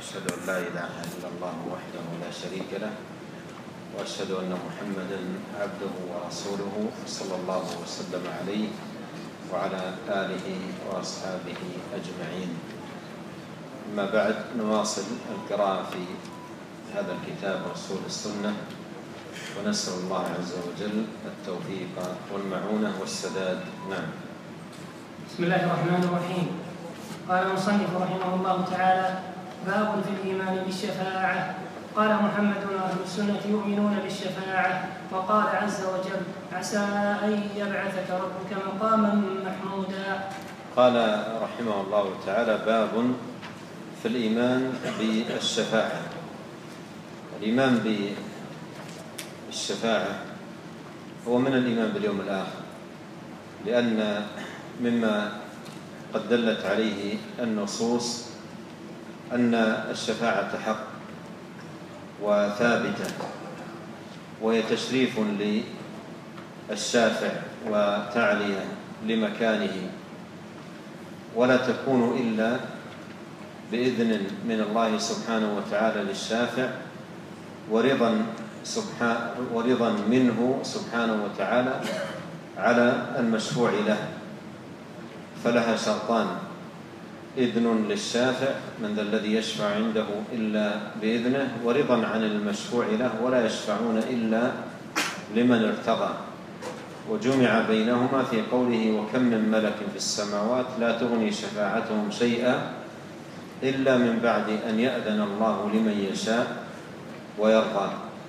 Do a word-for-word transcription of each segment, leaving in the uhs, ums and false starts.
وأشهد أن لا إله إلا الله وحده لا شريك له وأشهد أن محمدا عبده ورسوله صلى الله وسلم عليه وعلى آله وأصحابه أجمعين. أما بعد، نواصل القراءة في هذا الكتاب رسول السنة، ونسأل الله عز وجل التوفيق والمعونة والسداد. نعم. بسم الله الرحمن الرحيم. قال المصنف رحمه الله تعالى: باب في الإيمان بالشفاعة. قال محمد: أهل السنة يؤمنون بالشفاعة. وقال عز وجل: عسى أن يبعثك ربك مقاما محمودا. قال رحمه الله تعالى: باب في الإيمان بالشفاعة. الإيمان بالشفاعة هو من الإيمان باليوم الآخر، لأن مما قد دلت عليه النصوص أن الشفاعة حق وثابتة، وهي تشريف للشافع وتعلية لمكانه، ولا تكون إلا بإذن من الله سبحانه وتعالى للشافع، ورضا سبحانه ورضا منه سبحانه وتعالى على المشفوع له. فلها شرطان: إذن للشافع، من ذا الذي يشفع عنده إلا بإذنه، ورضا عن المشفوع له، ولا يشفعون إلا لمن ارتضى. وجمع بينهما في قوله: وكم من ملك في السماوات لا تغني شفاعتهم شيئا إلا من بعد أن يأذن الله لمن يشاء ويرضى.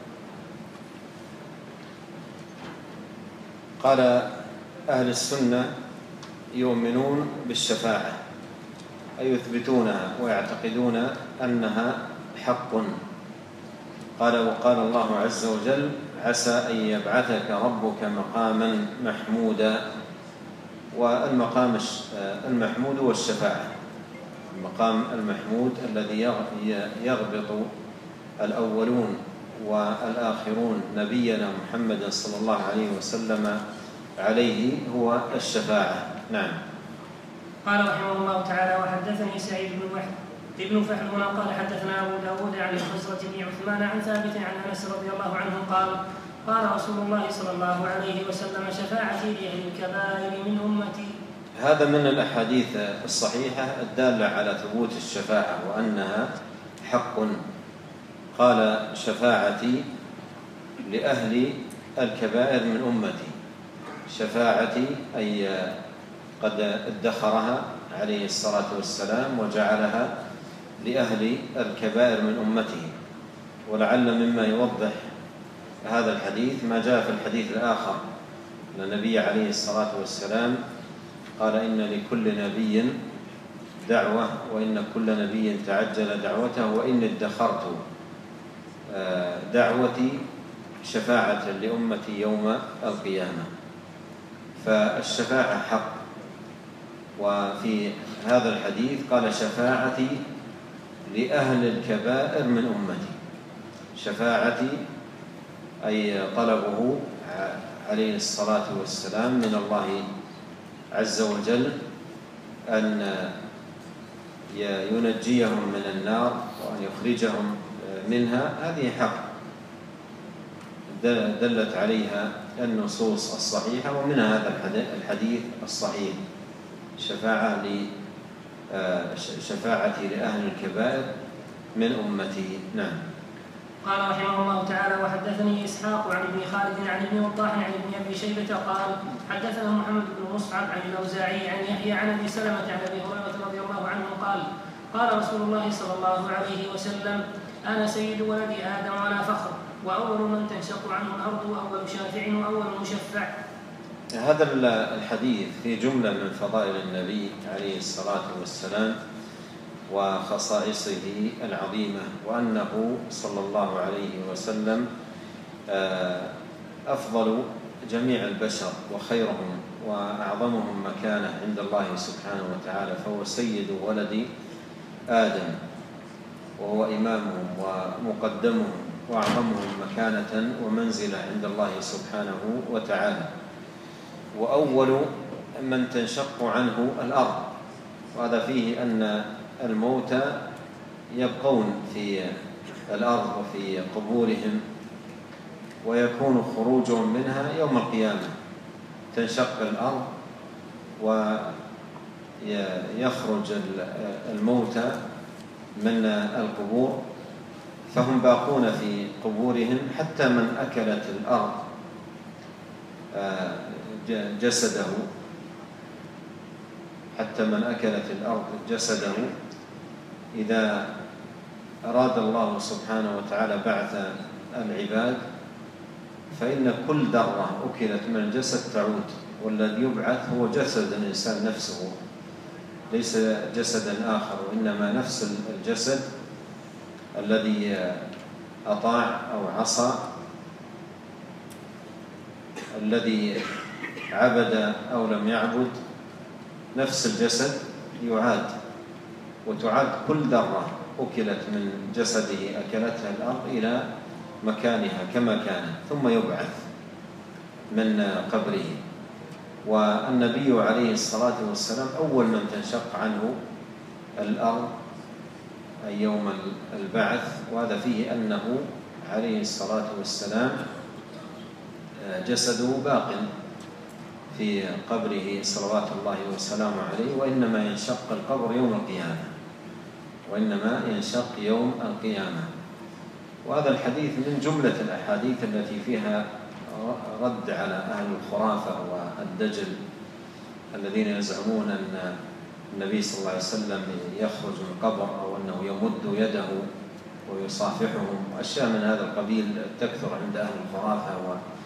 قال: أهل السنة يؤمنون بالشفاعة، أي يثبتونها ويعتقدون أنها حق. قال: وقال الله عز وجل: عسى أن يبعثك ربك مقاما محمودا. والمقام المحمود هو الشفاعة، المقام المحمود الذي يغبط الأولون والآخرون نبينا محمد صلى الله عليه وسلم عليه هو الشفاعة. نعم. قال رحمه الله تعالى: وحدثني سعيد بن وحد ابن فحل قال: حدثنا أبو داود عن الخزرج بن عثمان عن ثابت عن أنس رضي الله عنه قال: قال رسول الله صلى الله عليه وسلم: شفاعتي لأهل الكبائر من أمتي. هذا من الأحاديث الصحيحة الدالة على ثبوت الشفاعة وأنها حق. قال: شفاعتي لأهل الكبائر من أمتي. شفاعتي أي قد ادخرها عليه الصلاة والسلام وجعلها لأهل الكبائر من أمته. ولعل مما يوضح هذا الحديث ما جاء في الحديث الآخر، أن النبي عليه الصلاة والسلام قال: إن لكل نبي دعوة، وإن كل نبي تعجل دعوته، وإن ادخرت دعوتي شفاعة لأمتي يوم القيامة. فالشفاعة حق. وفي هذا الحديث قال: شفاعتي لأهل الكبائر من أمتي. شفاعتي أي طلبه عليه الصلاة والسلام من الله عز وجل أن ينجيهم من النار وأن يخرجهم منها، هذه حق دلت عليها النصوص الصحيحة، ومن هذا الحديث الصحيح: شفاعة شفاعتي لأهل الكبائر من أمتي. نعم. قال رحمه الله تعالى: وحدثني إسحاق عن ابن خالد عن ابن وضاح عن ابن أبي شيبة قال: حدثنا محمد بن مصعب عن الأوزاعي عن يحيى عن أبي سلمة عن أبي هريرة رضي الله عنه قال: قال رسول الله صلى الله عليه وسلم: أنا سيد ولد آدم ولا فخر، وأول من تنشق عنه الأرض، وأول شافع وأول مشفع. هذا الحديث في جملة من فضائل النبي عليه الصلاة والسلام وخصائصه العظيمة، وأنه صلى الله عليه وسلم أفضل جميع البشر وخيرهم وأعظمهم مكانة عند الله سبحانه وتعالى، فهو سيد ولد آدم، وهو إمامهم ومقدمهم وأعظمهم مكانة ومنزلة عند الله سبحانه وتعالى، وأول من تنشق عنه الأرض. وهذا فيه أن الموت يبقون في الأرض وفي قبورهم، ويكون خروجهم منها يوم القيامة، تنشق الأرض ويخرج الموتى من القبور، فهم باقون في قبورهم حتى من أكلت الأرض جسده حتى من أكلت الأرض جسده إذا أراد الله سبحانه وتعالى بعث العباد فإن كل ذرة أكلت من الجسد تعود، والذي يبعث هو جسد الإنسان نفسه، ليس جسدا آخر، وإنما نفس الجسد الذي أطاع أو عصى، الذي عبد أو لم يعبد، نفس الجسد يعاد، وتعاد كل ذرة أكلت من جسده أكلتها الأرض إلى مكانها كما كانت، ثم يبعث من قبره. والنبي عليه الصلاة والسلام أول من تنشق عنه الأرض أي يوم البعث، وهذا فيه أنه عليه الصلاة والسلام جسده باق في قبره صلوات الله وسلامه عليه، وإنما ينشق القبر يوم القيامة وإنما ينشق يوم القيامة. وهذا الحديث من جملة الأحاديث التي فيها رد على أهل الخرافة والدجل الذين يزعمون أن النبي صلى الله عليه وسلم يخرج من القبر، أو أنه يمد يده ويصافحهم، وأشياء من هذا القبيل تكثر عند أهل الخرافة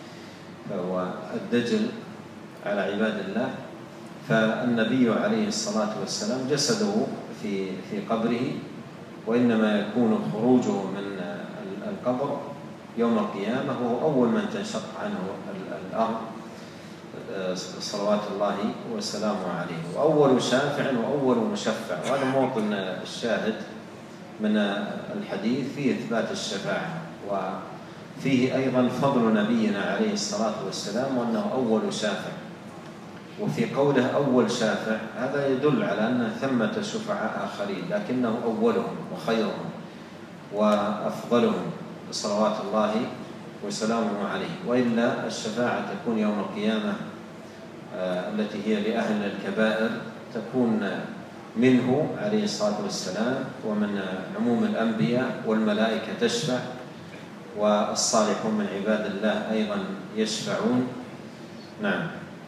والدجل على عباد الله. فالنبي عليه الصلاة والسلام جسده في في قبره، وإنما يكون خروجه من القبر يوم القيامة، هو أول من تنشق عنه الأرض صلوات الله وسلامه عليه، وأول شافع وأول مشفع. وهذا موطن الشاهد من الحديث في إثبات الشفاعة، وفيه أيضا فضل نبينا عليه الصلاة والسلام وأنه أول شافع. وفي قوله أول شافع هذا يدل على أن ثمة شفعاء آخرين، لكنه أولهم وخيرهم وأفضلهم صلوات الله وسلامه عليه. وإلا الشفاعة تكون يوم القيامة التي هي لأهل الكبائر تكون منه عليه الصلاة والسلام، ومن عموم الأنبياء، والملائكة تشفع، والصالحون من عباد الله أيضا يشفعون. نعم.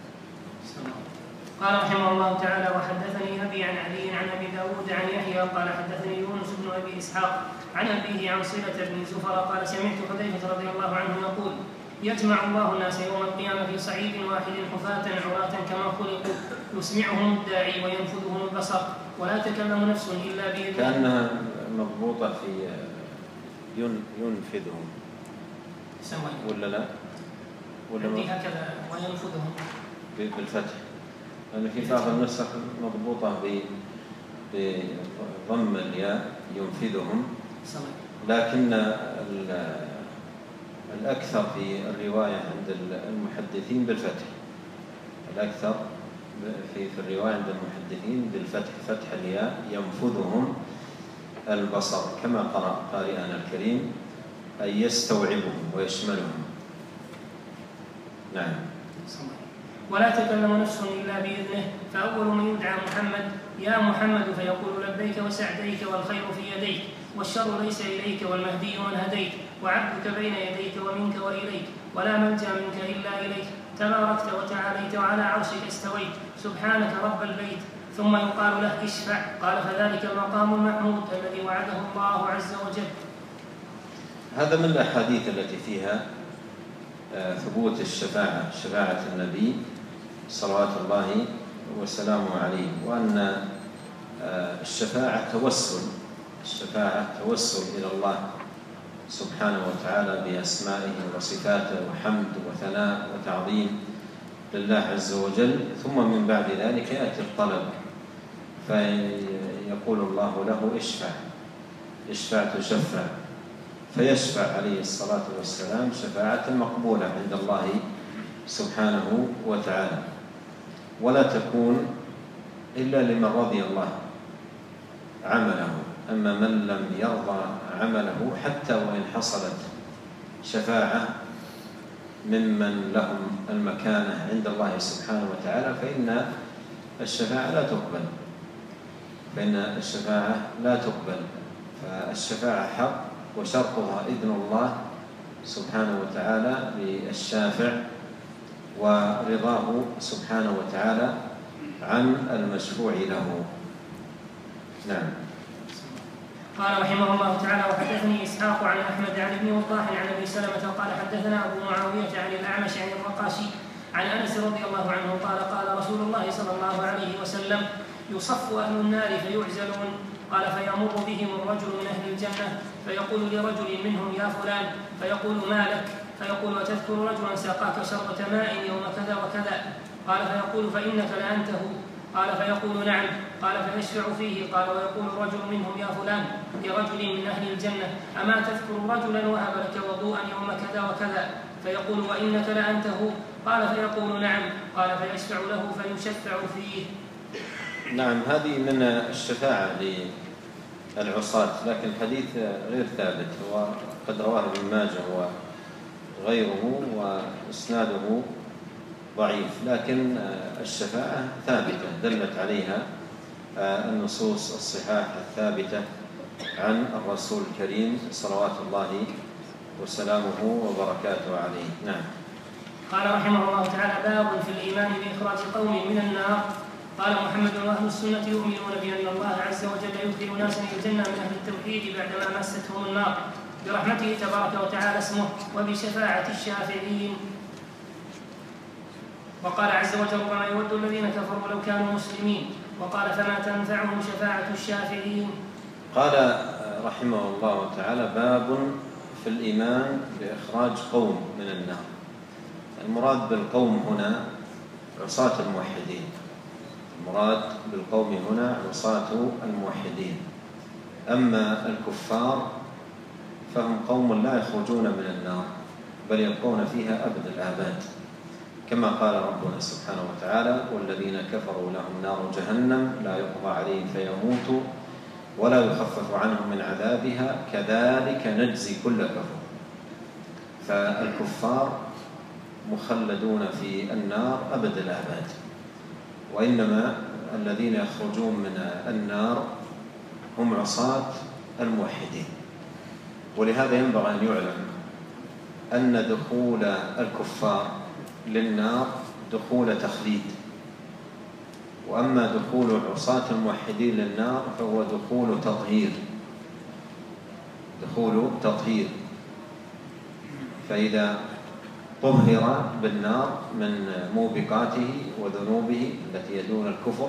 قال رحمه الله تعالى: وحدثني أبي عن علي عن أبي داود عن يحيى قال حدثني يونس بن أبي إسحاق عن أبيه عن صلة بن زفر قال: سمعت حذيفة رضي الله عنه يقول: يجمع الله الناس يوم القيامة في صعيد واحد حفاة عراة كما خلقوا، يسمعهم الداعي وينفذهم البصر، ولا تكلم نفس إلا بإذنه. كأنها مضبوطة في ينفذهم ولا لا؟ ولا عندي هكذا وينفذهم بالفتح، لأن في بعض النسخ مضبوطة بضم الياء ينفذهم، لكن الأكثر في الرواية عند المحدثين بالفتح، الأكثر في في الرواية عند المحدثين بالفتح، فتح الياء ينفذهم البصر، كما قرأ قارئنا الكريم أي يستوعبهم ويشملهم. نعم. ولا تكلم نفس إلا بإذنه، فأول من يدعى محمد: يا محمد، فيقول لبيك وسعديك والخير في يديك والشر ليس إليك والمهدي من هديت وعبدك بين يديك ومنك وإليك ولا ملجأ منك إلا إليك تباركت وتعاليت وعلى عرشك استويت سبحانك رب البيت. ثم يقال له: اشفع. قال: فذلك المقام المحمود الذي وعده الله عز وجل. هذا من الأحاديث التي فيها ثبوت الشفاعة، شفاعة النبي صلوات الله وسلامه عليه، وأن الشفاعة توسل، الشفاعة توسل إلى الله سبحانه وتعالى بأسمائه وصفاته وحمد وثناء وتعظيم لله عز وجل. ثم من بعد ذلك يأتي الطلب، فيقول الله له: اشفع، اشفع تشفع، فيشفع عليه الصلاة والسلام شفاعة مقبولة عند الله سبحانه وتعالى، ولا تكون إلا لمن رضي الله عمله، أما من لم يرضى عمله حتى وإن حصلت شفاعة ممن لهم المكانة عند الله سبحانه وتعالى فإن الشفاعة لا تقبل فإن الشفاعة لا تقبل فالشفاعة حق وشرطها إذن الله سبحانه وتعالى للشافع ورضاه سبحانه وتعالى عن المشفوع له. نعم. قال رحمه الله تعالى: وحدثني إسحاق عن أحمد عن ابن وضاح عن أبي سلمة قال حدثنا أبو معاوية عن الأعمش عن الرقاشي عن أنس رضي الله عنه قال قال رسول الله صلى الله عليه وسلم: يصف أهل النار فيعزلون، قال فيمر بهم الرجل من أهل الجنة فيقول لرجل منهم: يا فلان، فيقول: ما لك؟ فيقول: وتذكر رجلا ساقاك شربة ماء يوم كذا وكذا؟ قال فيقول: فإنك لأنته؟ قال فيقول: نعم. قال فيشفع فيه. قال ويقول رجل منهم: يا فلان، لرجل من أهل الجنة: أما تذكر رجلا وهب لك وضوءا يوم كذا وكذا؟ فيقول: وإنك لأنته؟ قال فيقول: نعم. قال فيشفع له فيشفع فيه. نعم. هذه من الشفاعة للعصاة، لكن الحديث غير ثابت، وقد رواه ابن ماجه وغيره وإسناده ضعيف، لكن الشفاعة ثابتة دلت عليها النصوص الصحاح الثابتة عن الرسول الكريم صلوات الله وسلامه وبركاته عليه. نعم. قال رحمه الله تعالى: باب في الإيمان بإخراج قوم من النار. قال محمد: وأهل السنة يؤمنون بأن الله عز وجل يدخل ناسا الجنة من أهل التوحيد بعدما مستهم النار برحمته تبارك وتعالى اسمه وبشفاعة الشافعين. وقال عز وجل: وما يود الذين كفروا لو كانوا مسلمين. وقال: فما تنفعهم شفاعة الشافعين. قال رحمه الله تعالى: باب في الإيمان بإخراج قوم من النار. المراد بالقوم هنا عصاة الموحدين. المراد بالقوم هنا عصاة الموحدين. أما الكفار فهم قوم لا يخرجون من النار بل يبقون فيها أبد الآباد، كما قال ربنا سبحانه وتعالى: والذين كفروا لهم نار جهنم لا يقضى عليهم فيموتوا ولا يخفف عنهم من عذابها كذلك نجزي كل كفور. فالكفار مخلدون في النار أبد الآباد، وإنما الذين يخرجون من النار هم عصاة الموحدين. ولهذا ينبغي أن يعلم أن دخول الكفار للنار دخول تخليد، وأما دخول عصاة الموحدين للنار فهو دخول تطهير دخول تطهير فإذا طهر بالنار من موبقاته وذنوبه التي يدون الكفر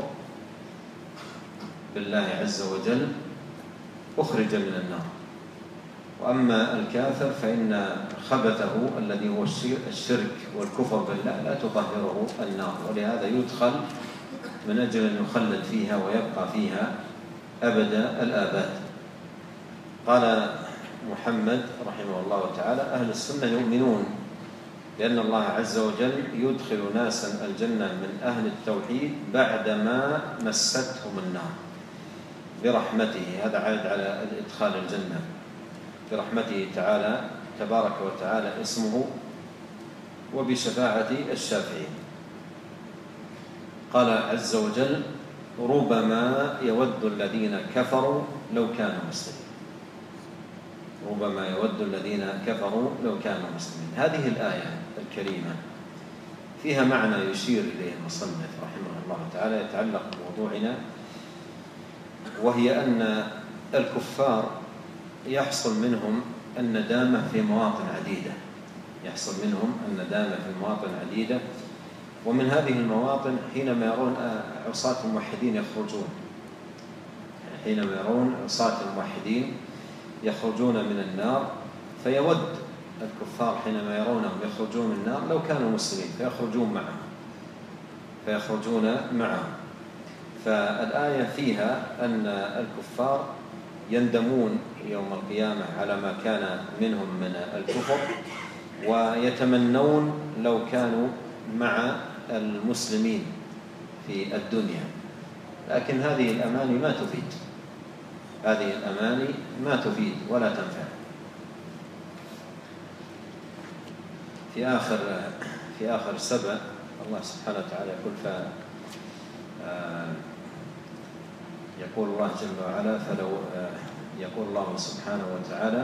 بالله عز وجل أخرج من النار. وأما الكافر فإن خبثه الذي هو الشرك والكفر بالله لا تطهره النار، ولهذا يدخل من أجل أن يخلد فيها ويبقى فيها أبد الآباد. قال محمد رحمه الله تعالى: أهل السنة يؤمنون بأن الله عز وجل يدخل ناسا الجنة من أهل التوحيد بعدما مستهم النار برحمته. هذا عائد على الإدخال الجنة برحمته تعالى تبارك وتعالى اسمه وبشفاعة الشافعين. قال عز وجل: ربما يود الذين كفروا لو كانوا مسلمين. ربما يود الذين كفروا لو كانوا مسلمين. هذه الآية الكريمة فيها معنى يشير إليه المصنف رحمه الله تعالى يتعلق بموضوعنا، وهي أن الكفار يحصل منهم الندامة في مواطن عديدة يحصل منهم الندامة في مواطن عديدة ومن هذه المواطن حينما يرون عصاة الموحدين يخرجون حينما يرون عصاة الموحدين يخرجون من النار، فيود الكفار حينما يرونهم يخرجون من النار لو كانوا مسلمين فيخرجون معهم فيخرجون معهم فالآية فيها أن الكفار يندمون يوم القيامة على ما كان منهم من الكفر، ويتمنون لو كانوا مع المسلمين في الدنيا، لكن هذه الأماني ما تفيد هذه الأماني ما تفيد ولا تنفع. في آخر في آخر السبع الله سبحانه وتعالى يقول ف يقول الله جل وعلا فلو يقول الله سبحانه وتعالى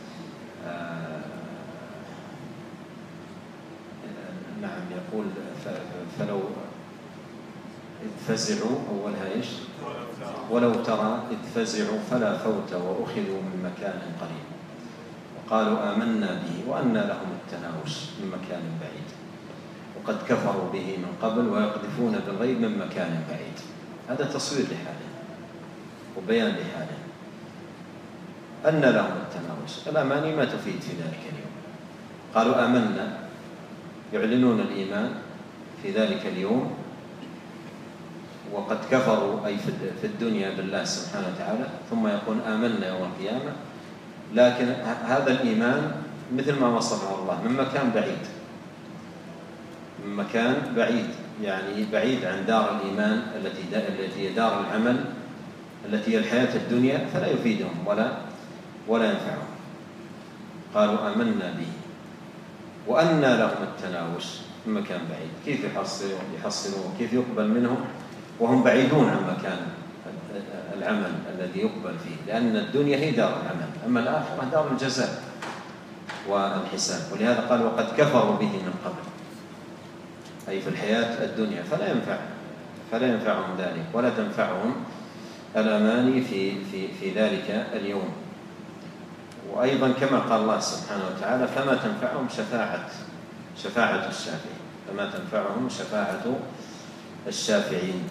نعم يقول فلو إذ فزعوا أولها إيش؟ ولو ترى إذ فزعوا فلا فوت وأخذوا من مكان قريب وقالوا آمنا به وأنى لهم التناوش من مكان بعيد وقد كفروا به من قبل ويقذفون بالغيب من مكان بعيد. هذا تصوير لحاله وبيان لحاله. أنى لهم التناوش، الأماني ما تفيد في ذلك اليوم. قالوا آمنا، يعلنون الإيمان في ذلك اليوم، وقد كفروا أي في الدنيا بالله سبحانه وتعالى، ثم يقول آمنا يوم القيامة. لكن هذا الإيمان مثل ما وصفه الله من مكان بعيد، من مكان بعيد يعني بعيد عن دار الإيمان التي التي هي دار العمل التي هي الحياة الدنيا، فلا يفيدهم ولا ولا ينفعهم. قالوا آمنا به وأنى لهم التناوش من مكان بعيد. كيف يحصلوا يحصلوا كيف يقبل منهم وهم بعيدون عن مكان العمل الذي يقبل فيه؟ لأن الدنيا هي دار العمل، أما الآخرة دار الجزاء والحساب. ولهذا قال وقد كفروا به من قبل، أي في الحياة الدنيا، فلا ينفع فلا ينفعهم ذلك ولا تنفعهم الأماني في في في ذلك اليوم. وأيضا كما قال الله سبحانه وتعالى فما تنفعهم شفاعة شفاعة الشافعين، فما تنفعهم شفاعة الشافعين،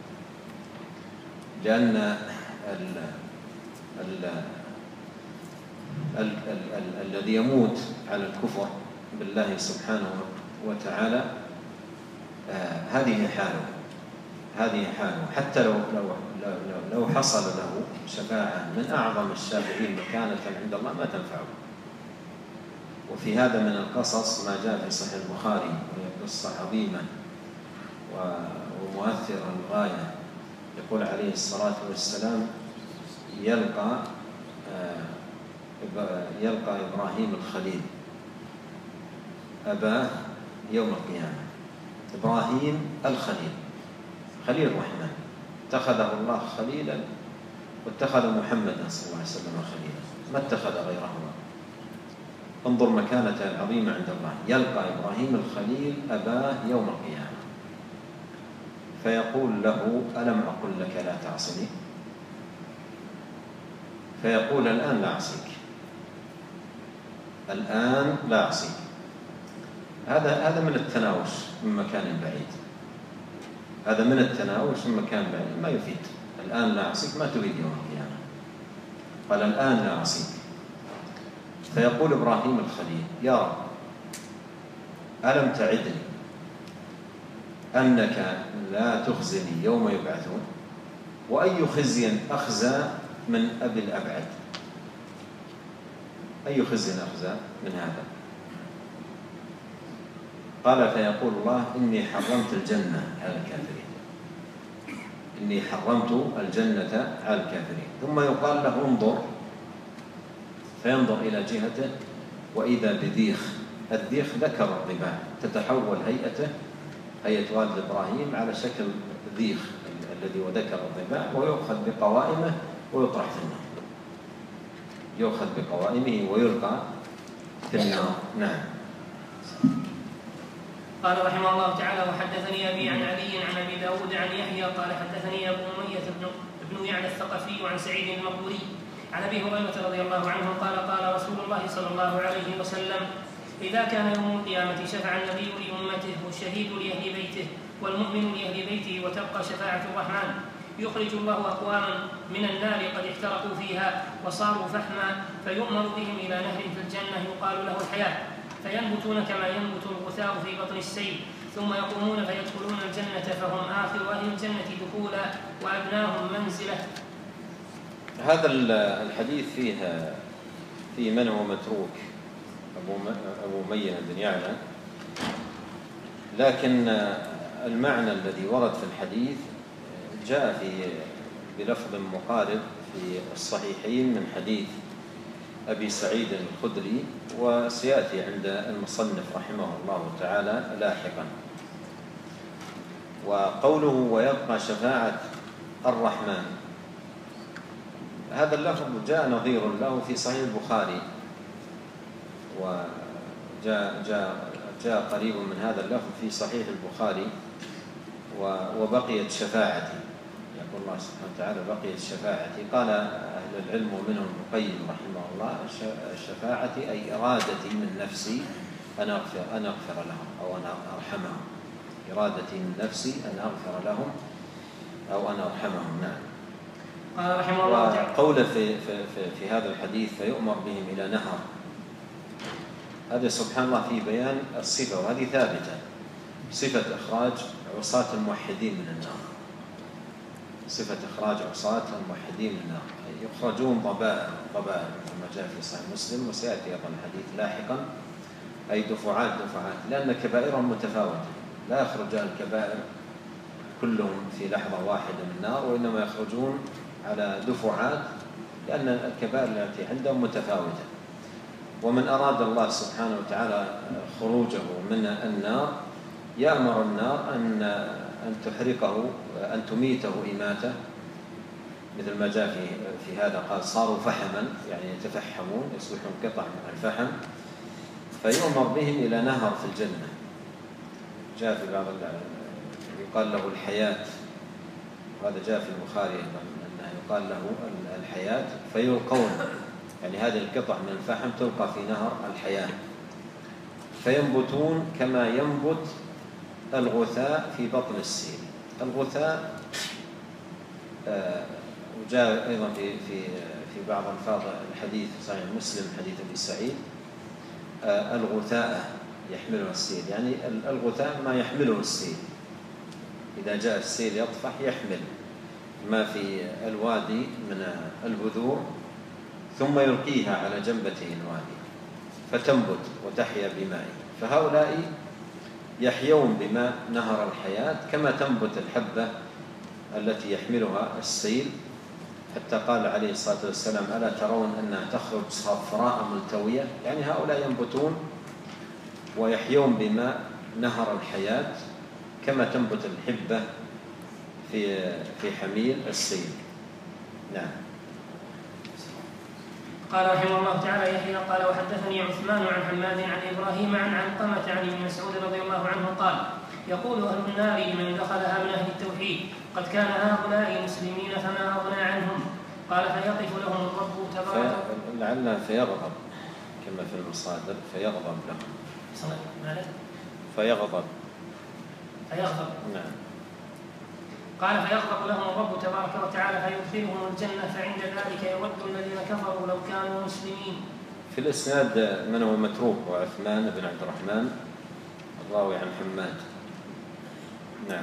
لأن ال ال ال ال ال الذي يموت على الكفر بالله سبحانه وتعالى آه هذه حاله هذه حاله حتى لو لو لو, لو حصل له شفاعة من أعظم الشافعين مكانة عند الله ما تنفعه. وفي هذا من القصص ما جاء في صحيح البخاري، وهي قصة عظيمة ومؤثرة للغاية. يقول عليه الصلاة والسلام يلقى يلقى إبراهيم الخليل أباه يوم القيامة. إبراهيم الخليل خليل الرحمن، اتخذه الله خليلا واتخذ محمدا صلى الله عليه وسلم خليلا، ما اتخذ غيره. انظر مكانته العظيمة عند الله. يلقى إبراهيم الخليل أباه يوم القيامة فيقول له ألم أقل لك لا تعصني؟ فيقول الآن لا أعصيك، الآن لا أعصيك. هذا هذا من التناوش من مكان بعيد، هذا من التناوش من مكان بعيد ما يفيد. الآن لا أعصيك ما تريد يوم القيامة، قال الآن لا أعصيك. فيقول إبراهيم الخليل يا رب ألم تعدني أنك لا تخزني يوم يبعثون؟ وأي خزي أخزى من أبي الأبعد؟ أي خزي أخزى من هذا؟ قال فيقول الله إني حرمت الجنة على الكافرين، إني حرمت الجنة على الكافرين. ثم يقال له انظر، فينظر إلى جهته وإذا بذيخ. الذيخ ذكر الضباع، تتحول هيئته هيئة والد إبراهيم على شكل ذيخ الذي وذكر الضباع، ويؤخذ بقوائمه ويطرح في النار، يؤخذ بقوائمه ويلقى في النار. نعم. قال رحمه الله تعالى وحدثني أبي عن علي عن أبي داود عن يحيى قال حدثني أبو أمية بن يعلى الثقفي عن سعيد المقبوري عن أبي هريرة رضي الله عنه قال قال رسول الله صلى الله عليه وسلم إذا كان يوم القيامة شفع النبي لأمته والشهيد لأهل بيته والمؤمن لأهل بيته وتبقى شفاعة الرحمن، يخرج الله أقواما من النار قد احترقوا فيها وصاروا فحما، فيؤمر بهم إلى نهر في الجنة يقال له الحياة، فينبتون كما ينبت الغثاء في بطن السيل، ثم يقومون فيدخلون الجنة فهم آخر أهل الجنة دخولا وأدناهم منزلة. هذا الحديث فيه في من هو متروك أبو أمية بن يعلى، لكن المعنى الذي ورد في الحديث جاء في بلفظ مقارب في الصحيحين من حديث أبي سعيد الخدري، وسيأتي عند المصنف رحمه الله تعالى لاحقا. وقوله ويبقى شفاعة الرحمن، هذا اللفظ جاء نظير له في صحيح البخاري، وجاء جاء جاء قريب من هذا اللفظ في صحيح البخاري. وبقيت شفاعتي، يقول الله سبحانه وتعالى بقيت شفاعتي. قال أهل العلم ومنهم ابن القيم رحمه الله شفاعتي أي إرادتي من نفسي أن أغفر, أن أغفر لهم أو أن أرحمهم، إرادتي من نفسي أن أغفر لهم أو أن أرحمهم. نعم. قال رحمه الله تعالى وقول في, في, في, في هذا الحديث فيؤمر بهم إلى نهر، هذا سبحان الله في بيان الصفة، وهذه ثابتة، صفة إخراج عصاة الموحدين من النار، صفة إخراج عصاة الموحدين من النار، يخرجون ضبائر ضبائر كما جاء في صحيح مسلم، وسيأتي أيضا الحديث لاحقا، أي دفعات دفعات، لأن كبائرهم متفاوتة، لا يخرج الكبائر كلهم في لحظة واحدة من النار، وإنما يخرجون على دفعات، لأن الكبائر التي عندهم متفاوتة. ومن أراد الله سبحانه وتعالى خروجه من النار يأمر النار أن أن تحرقه، أن تميته إماتة، مثل ما جاء في في هذا، قال صاروا فحما، يعني يتفحمون، يصبحون قطع من الفحم، فيؤمر بهم إلى نهر في الجنة. جاء في بعض يقال له الحياة، وهذا جاء في البخاري أيضا أنه يقال له الحياة، فيلقون، يعني هذه القطع من الفحم تلقى في نهر الحياة، فينبتون كما ينبت الغثاء في بطن السيل. الغثاء آه وجاء أيضا في في في بعض ألفاظ الحديث صحيح مسلم حديث أبي سعيد، آه الغثاء يحمله السيل، يعني الغثاء ما يحمله السيل، إذا جاء السيل يطفح يحمل ما في الوادي من البذور، ثم يلقيها على جنبته الوادي فتنبت وتحيا بمائه. فهؤلاء يحيون بماء نهر الحياة كما تنبت الحبة التي يحملها السيل، حتى قال عليه الصلاة والسلام ألا ترون أنها تخرج صفراء ملتوية، يعني هؤلاء ينبتون ويحيون بماء نهر الحياة كما تنبت الحبة في في حميل السيل. نعم. قال رحمه الله تعالى يحيى قال وحدثني عثمان عن حماد عن إبراهيم عن علقمة عن ابن مسعود رضي الله عنه قال يقول أهل النار لمن دخلها من أهل التوحيد قد كان هؤلاء مسلمين فما أغنى عنهم، قال فيقف لهم الرب تبارك في... لعل فيغضب كما في المصادر، فيغضب لهم فيغضب فيغضب نعم. قال فيغضب لهم الرب تبارك وتعالى فيدخلهم الجنة، فعند ذلك يود الذين كفروا لو كانوا مسلمين. في الإسناد من هو متروك وعثمان بن عبد الرحمن الراوي عن حماد. نعم.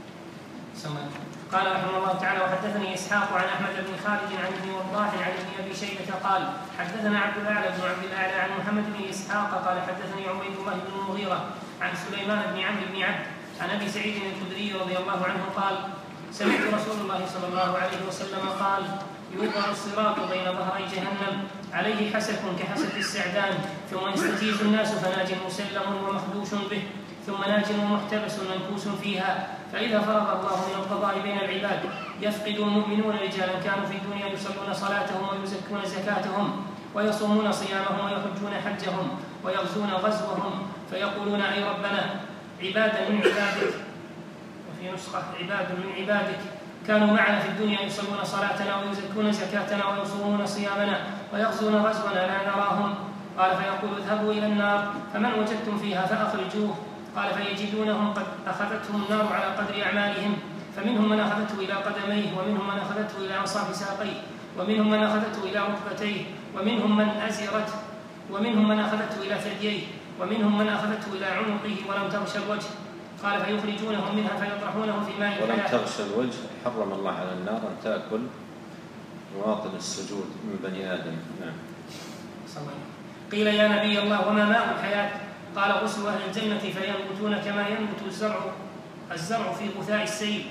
قال رحمه الله تعالى وحدثني إسحاق عن أحمد بن خالد عن ابن وضاح عن ابن أبي شيبة قال حدثنا عبد الأعلى بن عبد الأعلى عن محمد بن إسحاق قال حدثني عبيد الله بن المغيرة عن سليمان بن عمرو بن عبد عن أبي سعيد الخدري رضي الله عنه قال سمعت رسول الله صلى الله عليه وسلم قال يوضع الصراط بين ظهري جهنم عليه حسك كحسك السعدان، ثم يستجيز الناس فناج مسلم ومخدوش به، ثم ناج ومحتبس منكوس فيها، فإذا فرغ الله من القضاء بين العباد يفقد المؤمنون رجالا كانوا في الدنيا يصلون صلاتهم ويزكون زكاتهم ويصومون صيامهم ويحجون حجهم ويغزون غزوهم، فيقولون أي ربنا عبادا من عبادك، وفي نسخة عباد من عبادك كانوا معنا في الدنيا يصلون صلاتنا ويزكون زكاتنا ويصومون صيامنا ويغزون غزونا لا نراهم. قال فيقول اذهبوا إلى النار فمن وجدتم فيها فأخرجوه. قال فيجدونهم قد أخذتهم النار على قدر أعمالهم، فمنهم من أخذته إلى قدميه، ومنهم من أخذته إلى أنصاف ساقيه، ومنهم من أخذته إلى ركبتيه، ومنهم من أزرته، ومنهم من أخذته إلى ثدييه، ومنهم من أخذته إلى عنقه ولم تغش الوجه. قال فيخرجونهم منها فيطرحونه في ماء الحياة. ولم تغش الوجه حرم الله على النار أن تأكل مواطن السجود من بني آدم. نعم. قيل يا نبي الله وما ماء الحياة؟ قال غسل أهل الجنة فينبتون كما ينبت الزرع الزرع في غثاء السيل،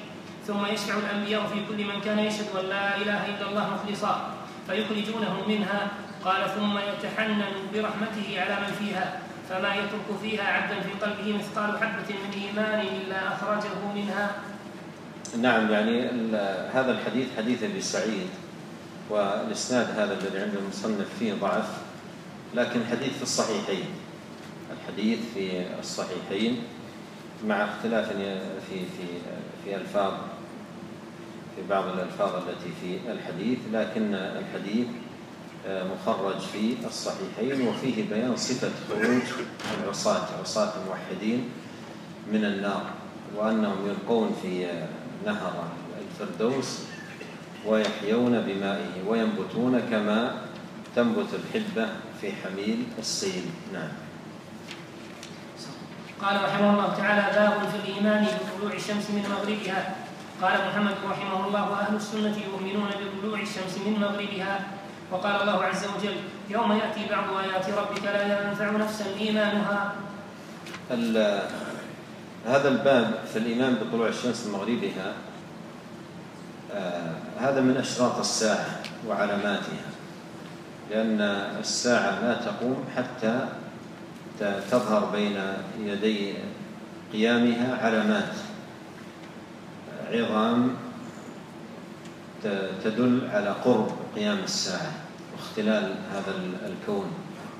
ثم يشفع الأنبياء في كل من كان يشهد أن لا إله إلا الله مخلصا فيخرجونه منها. قال ثم يتحنن برحمته على من فيها فما يترك فيها عبدا في قلبه مثقال حبة من إيمان إلا أخرجه منها. نعم، يعني هذا الحديث حديث أبي سعيد، والإسناد هذا الذي عند المصنف فيه ضعف، لكن الحديث في الصحيحين، الحديث في الصحيحين مع اختلاف في في في ألفاظ، في بعض الألفاظ التي في الحديث، لكن الحديث مخرج في الصحيحين وفيه بيان صفة خروج العصاة عصاة الموحدين من النار، وأنهم يلقون في نهر الفردوس ويحيون بمائه وينبتون كما تنبت الحبة في حميل السيل. نعم. قال رحمه الله تعالى: باب في الإيمان بطلوع الشمس من مغربها. قال محمد رحمه الله: وأهل السنة يؤمنون بطلوع الشمس من مغربها. وقال الله عز وجل: يوم يأتي بعض آيات ربك لا ينفع نفسا إيمانها. هذا الباب في الإيمان بطلوع الشمس من مغربها آه هذا من أشراط الساعة وعلاماتها، لأن الساعة لا تقوم حتى تظهر بين يدي قيامها علامات عظام تدل على قرب قيام الساعة واختلال هذا الكون،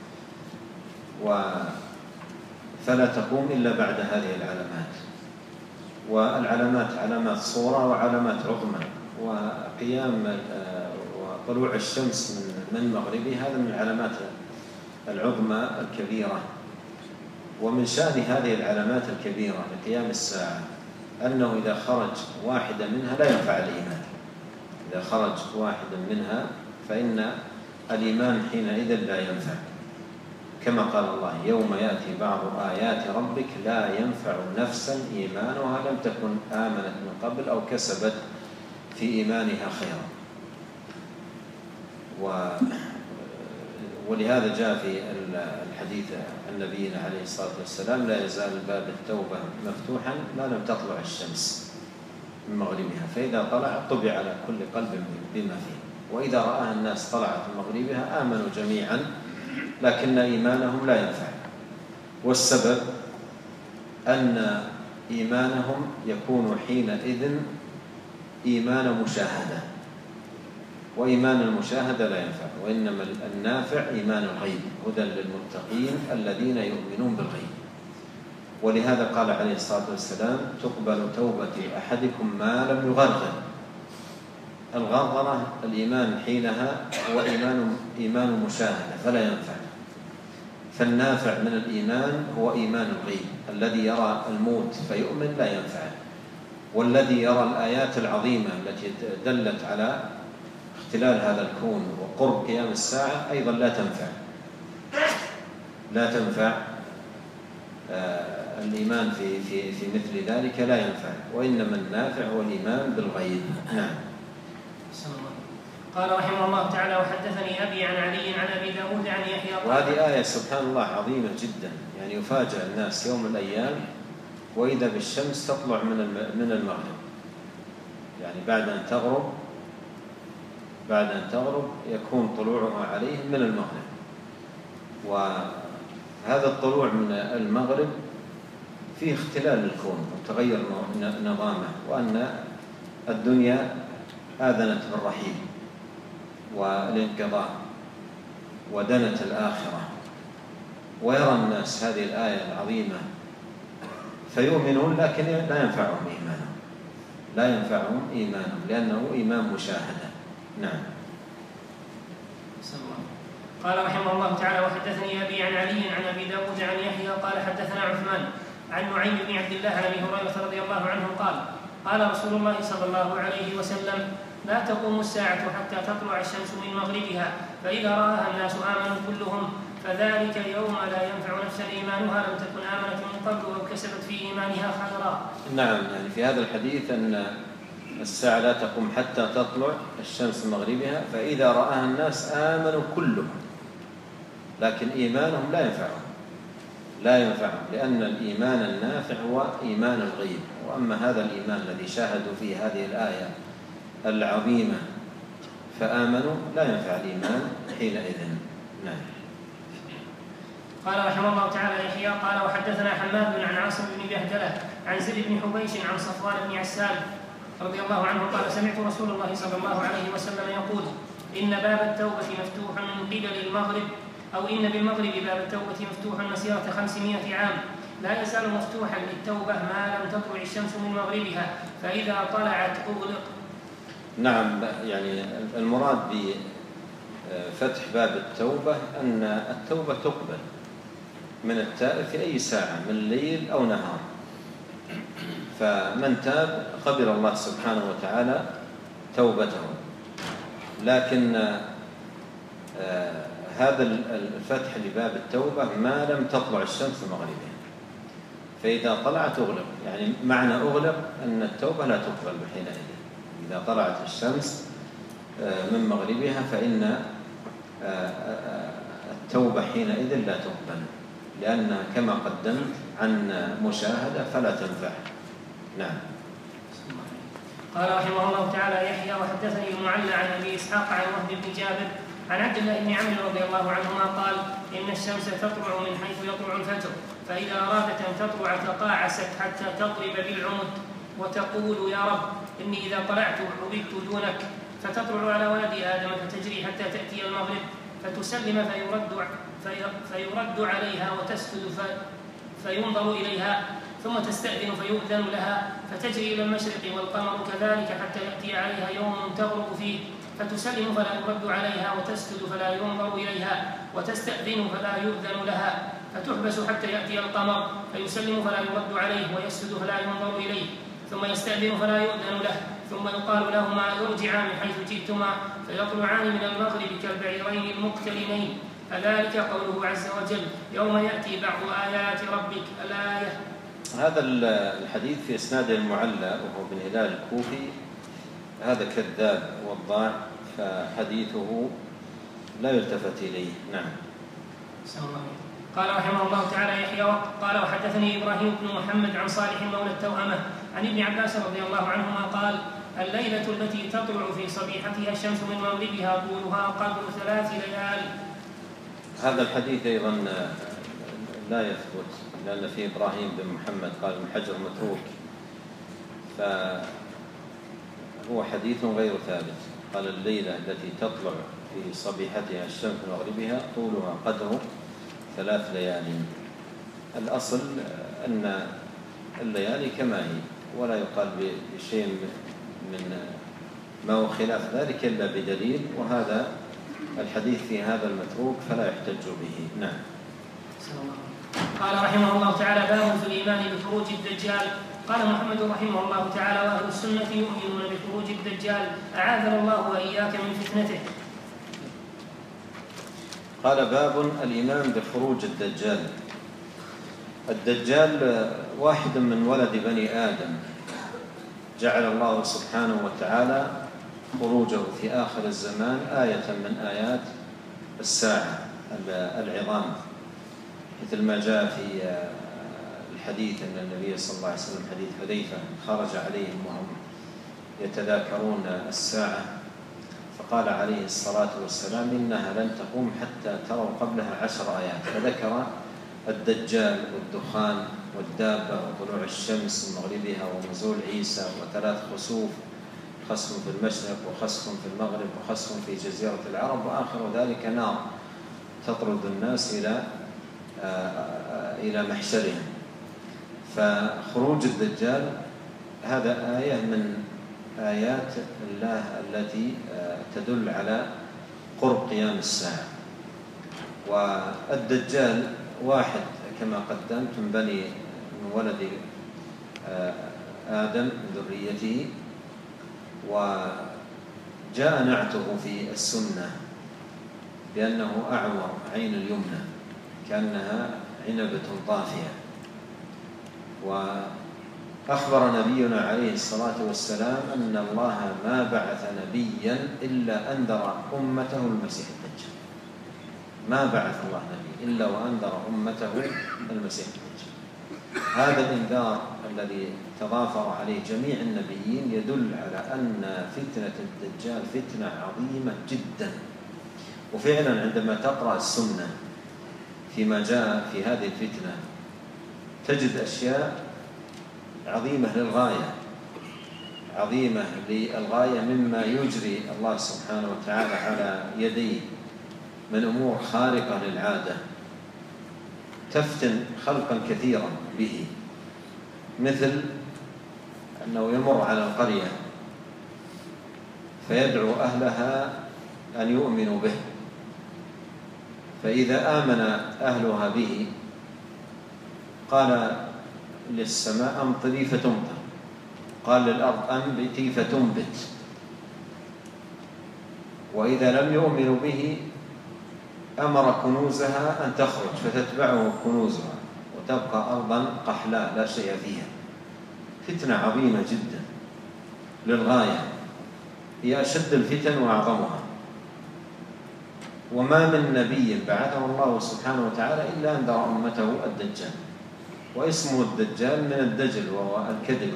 فلا تقوم إلا بعد هذه العلامات. والعلامات علامات صورة وعلامات عظمى، وقيام وطلوع الشمس من مغربها هذا من العلامات العظمى الكبيرة. ومن شأن هذه العلامات الكبيرة لقيام الساعة أنه إذا خرج واحدة منها لا ينفع الإيمان. إذا خرج واحدا منها فإن الإيمان حينئذ لا ينفع، كما قال الله: يوم يأتي بعض آيات ربك لا ينفع نفسا إيمانها لم تكن آمنت من قبل أو كسبت في إيمانها خيرا. و ولهذا جاء في الحديث عن نبينا عليه الصلاة والسلام: لا يزال باب التوبة مفتوحا ما لم تطلع الشمس من مغربها، فإذا طلع طبع على كل قلب بما فيه، وإذا رآها الناس طلعت من مغربها آمنوا جميعا لكن إيمانهم لا ينفع. والسبب أن إيمانهم يكون حينئذ إيمان مشاهدة، وإيمان المشاهدة لا ينفع، وإنما النافع إيمان الغيب، هدى للمتقين الذين يؤمنون بالغيب. ولهذا قال عليه الصلاة والسلام: تقبل توبة أحدكم ما لم يغرغر. الغرغرة الإيمان حينها هو إيمان إيمان مشاهدة فلا ينفع. فالنافع من الإيمان هو إيمان الغيب، الذي يرى الموت فيؤمن لا ينفع، والذي يرى الآيات العظيمة التي دلت على اختلال هذا الكون وقرب قيام الساعة أيضا لا تنفع لا تنفع آه الإيمان في في في مثل ذلك لا ينفع، وإنما النافع هو الإيمان بالغيب. نعم. قال رحمه الله تعالى: وحدثني أبي عن علي عن أبي داود عن يحيى. وهذه آية سبحان الله عظيمة جدا، يعني يفاجأ الناس يوم من الأيام وإذا بالشمس تطلع من من المغرب، يعني بعد أن تغرب بعد أن تغرب يكون طلوعها عليهم من المغرب. وهذا الطلوع من المغرب فيه اختلال الكون وتغير نظامه، وأن الدنيا آذنت بالرحيل والانقضاء ودنت الآخرة، ويرى الناس هذه الآية العظيمة فيؤمنون لكن لا ينفعهم إيمانهم لا ينفعهم إيمانهم لأنه إيمان مشاهدة. نعم. قال رحمه الله تعالى: وحدثني أبي عن علي عن أبي داود عن يحيى قال حدثنا عثمان عن نعيم بن عبد الله عن أبي هريرة رضي الله عنه قال: قال رسول الله صلى الله عليه وسلم: لا تقوم الساعة حتى تطلع الشمس من مغربها، فإذا رآها الناس آمنوا كلهم، فذلك يوم لا ينفع نفسا إيمانها لم تكن آمنت من قبل أو كسبت في إيمانها خيرا. نعم، يعني في هذا الحديث أن الساعة لا تقوم حتى تطلع الشمس من مغربها، فإذا رآها الناس آمنوا كلهم، لكن إيمانهم لا ينفعهم. لا ينفعهم، لأن الإيمان النافع هو إيمان الغيب. وأما هذا الإيمان الذي شاهدوا فيه هذه الآية العظيمة فآمنوا لا ينفع الإيمان حينئذ. نعم. قال رحمه الله تعالى يحيى قال وحدثنا حماد عن عاصم بن بهدلة عن زيد بن حبيش عن صفوان بن عسال رضي الله عنه قال سمعت رسول الله صلى الله عليه وسلم يقول إن باب التوبة مفتوح من قبل المغرب أو إن بالمغرب باب التوبة مفتوحا مسيرة خمسمائة عام لا يزال مفتوحا للتوبة ما لم تطلع الشمس من مغربها فإذا طلعت أغلق. نعم، يعني المراد بفتح باب التوبة أن التوبة تقبل من التائب في أي ساعة من ليل أو نهار، فمن تاب قبل الله سبحانه وتعالى توبته. لكن آه هذا الفتح لباب التوبة ما لم تطلع الشمس من مغربها، فإذا طلعت أغلق، يعني معنى أغلق أن التوبة لا تقبل حينئذ. إذا طلعت الشمس من مغربها فإن التوبة حينئذ لا تقبل، لأن كما قدمت عن مشاهدة فلا تنفع. نعم. قال رحمه الله تعالى يحيى وحدثني المعلى عن أبي إسحاق عن وهب بن جابر عن عبد الله بن عمرو رضي الله عنهما قال إن الشمس تطلع من حيث يطلع الفجر، فإذا أرادت أن تطلع تقاعست حتى تضرب بالعمد وتقول يا رب إني إذا طلعت عبدت دونك، فتطلع على ولد آدم فتجري حتى تأتي المغرب فتسلم فيرد, في فيرد عليها وتسجد فينظر إليها، ثم تستأذن فيؤذن لها فتجري إلى المشرق والقمر كذلك حتى يأتي عليها يوم تغرق فيه فتسلم فلا يرد عليها وتسجد فلا ينظر إليها وتستأذن فلا يؤذن لها فتحبس حتى يأتي القمر فيسلم فلا يرد عليه ويسجد فلا ينظر إليه ثم يستأذن فلا يؤذن له، ثم يقال لهما ارجعا من حيث جئتما فيطلعان من المغرب كالبعيرين المقترنين. فذلك قوله عز وجل يوم يأتي بعض آيات ربك الآية. هذا الحديث في إسناد المعلى وهو بن هلال الكوفي، هذا كذاب وضاع، فحديثه لا يلتفت إليه. نعم. قال رحمه الله تعالى يحيى قال وحدثني إبراهيم بن محمد عن صالح مولى التوأمة عن ابن عباس رضي الله عنهما قال الليلة التي تطلع في صبيحتها الشمس من مغربها طولها قدر ثلاث ليال. هذا الحديث أيضا لا يثبت، لأن في إبراهيم بن محمد قال ابن حجر متروك، فهو حديث غير ثابت. قال الليلة التي تطلع في صبيحتها الشمس من مغربها طولها قدر ثلاث ليالي. الأصل أن الليالي كما هي، ولا يقال بشيء من ما هو خلاف ذلك إلا بدليل، وهذا الحديث في هذا المتروك فلا يحتج به. نعم. قال رحمه الله تعالى باب في الإيمان بخروج الدجال. قال محمد رحمه الله تعالى وأهل السنة يؤمنون بخروج الدجال أعاذنا الله وإياك من فتنته. قال باب الإيمان بخروج الدجال. الدجال واحد من ولد بني آدم، جعل الله سبحانه وتعالى خروجه في آخر الزمان آية من آيات الساعة العظام، مثل ما جاء في الحديث أن النبي صلى الله عليه وسلم حديث حذيفة خرج عليهم وهم يتذاكرون الساعة فقال عليه الصلاة والسلام إنها لن تقوم حتى تروا قبلها عشر آيات، فذكر الدجال والدخان والدابة وطلوع الشمس من مغربها ونزول عيسى وثلاث خسوف، خسف في المشرق وخسف في المغرب وخسف في جزيرة العرب، وآخر ذلك نار تطرد الناس إلى إلى محشرهم. فخروج الدجال هذا آية من آيات الله التي تدل على قرب قيام الساعة. والدجال واحد كما قدمت من بني من ولد آدم من ذريته، وجاء نعته في السنة بأنه أعور عين اليمنى كأنها عنبة طافية. وأخبر نبينا عليه الصلاة والسلام أن الله ما بعث نبيا إلا أنذر أمته المسيح الدجال، ما بعث الله نبي إلا وأنذر أمته المسيح الدجال. هذا الإنذار الذي تضافر عليه جميع النبيين يدل على أن فتنة الدجال فتنة عظيمة جدا. وفعلا عندما تقرأ السنة فيما جاء في هذه الفتنة تجد أشياء عظيمة للغاية، عظيمة للغاية مما يجري الله سبحانه وتعالى على يديه من أمور خارقة للعادة تفتن خلقا كثيرا به، مثل أنه يمر على القرية فيدعو أهلها أن يؤمنوا به، فإذا آمن أهلها به قال للسماء أمطري فتمطر، قال للأرض أنبتي فتنبت، وإذا لم يؤمنوا به أمر كنوزها أن تخرج فتتبعه كنوزها وتبقى أرضا قحلاء لا شيء فيها. فتنة عظيمة جدا للغاية، هي أشد الفتن وأعظمها. وما من نبي بعثه الله سبحانه وتعالى إلا أنذر أمته الدجال، واسمه الدجال من الدجل وهو الكذب.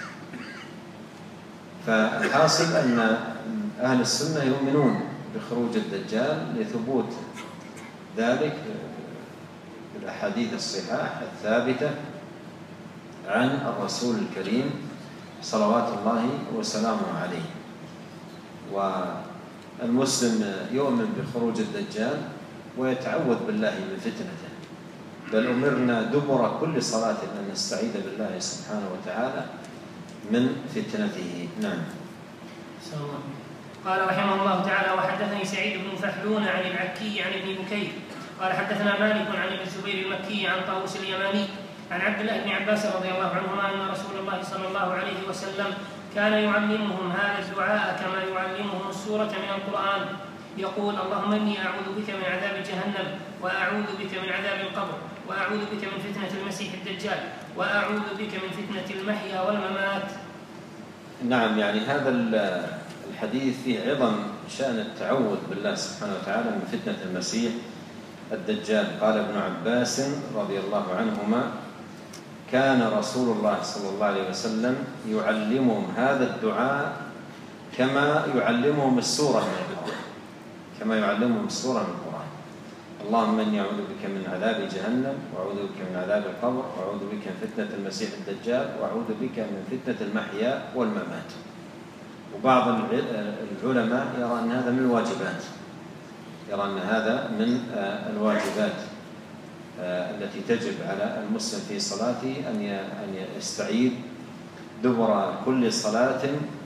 فالحاصل أن أهل السنة يؤمنون بخروج الدجال لثبوت ذلك بالأحاديث الصحاح الثابتة عن الرسول الكريم صلوات الله وسلامه عليه. والمسلم يؤمن بخروج الدجال ويتعوذ بالله من فتنته، بل أمرنا دبر كل صلاة أن نستعيذ بالله سبحانه وتعالى من فتنته. نعم. قال رحمه الله تعالى: وحدثني سعيد بن فحلون عن العكي عن ابن بكير قال حدثنا مالك عن ابن الزبير المكي عن طاووس اليماني عن عبد الله بن عباس رضي الله عنهما أن رسول الله صلى الله عليه وسلم كان يعلمهم هذا الدعاء كما يعلمهم السورة من القرآن، يقول: اللهم إني أعوذ بك من عذاب جهنم، وأعوذ بك من عذاب القبر، وأعوذ بك من فتنة المسيح الدجال، وأعوذ بك من فتنة المحيا والممات. نعم، يعني هذا الحديث فيه عظم شأن التعوذ بالله سبحانه وتعالى من فتنة المسيح الدجال. قال ابن عباس رضي الله عنهما: كان رسول الله صلى الله عليه وسلم يعلمهم هذا الدعاء كما يعلمهم السورة من القرآن، كما يعلمهم السورة من القرآن. اللهم إني أعوذ بك من عذاب جهنم، وأعوذ بك من عذاب القبر، وأعوذ بك من فتنة المسيح الدجال، وأعوذ بك من فتنة المحيا والممات. وبعض العلماء يرى أن هذا من الواجبات، يرى أن هذا من الواجبات التي تجب على المسلم في صلاته أن يستعيذ دبر كل صلاة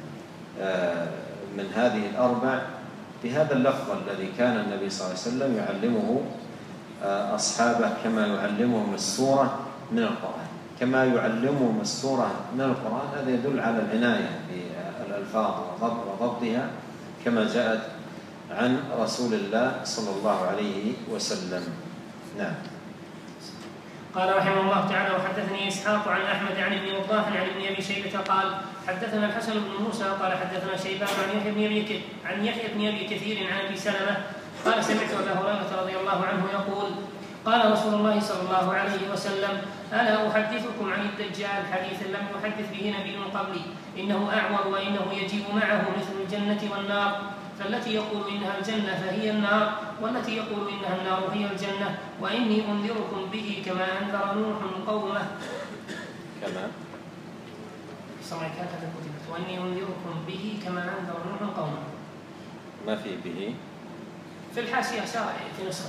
من هذه الأربع بهذا اللفظ الذي كان النبي صلى الله عليه وسلم يعلمه أصحابه كما يعلمهم السورة من القرآن. كما يعلمهم السورة من القرآن هذا يدل على العناية بالألفاظ وضبطها كما جاءت عن رسول الله صلى الله عليه وسلم. نعم. قال رحمه الله تعالى: وحدثني إسحاق عن أحمد عن ابن وضاح عن ابن أبي شيبة قال حدثنا الحسن بن موسى قال حدثنا شيبان عن يحيى بن أبي عن يحيى بن أبي كثير عن أبي سلمة قال سمعت أبا هريرة رضي الله عنه يقول: قال رسول الله صلى الله عليه وسلم: ألا أحدثكم عن الدجال حديثا لم يحدث به نبي قبلي، إنه أعور وإنه يجيء معه مثل الجنة والنار، فالتي يقول إنها الجنة فهي النار، والتي يقول إنها النار هي الجنة، وإني أنذركم به كما أنذر نوح قومه. كما سمعت هكذا كتبت: وإني أنذركم به كما أنذر نوح قومه. ما في به في الحاشية شارع في نسخة.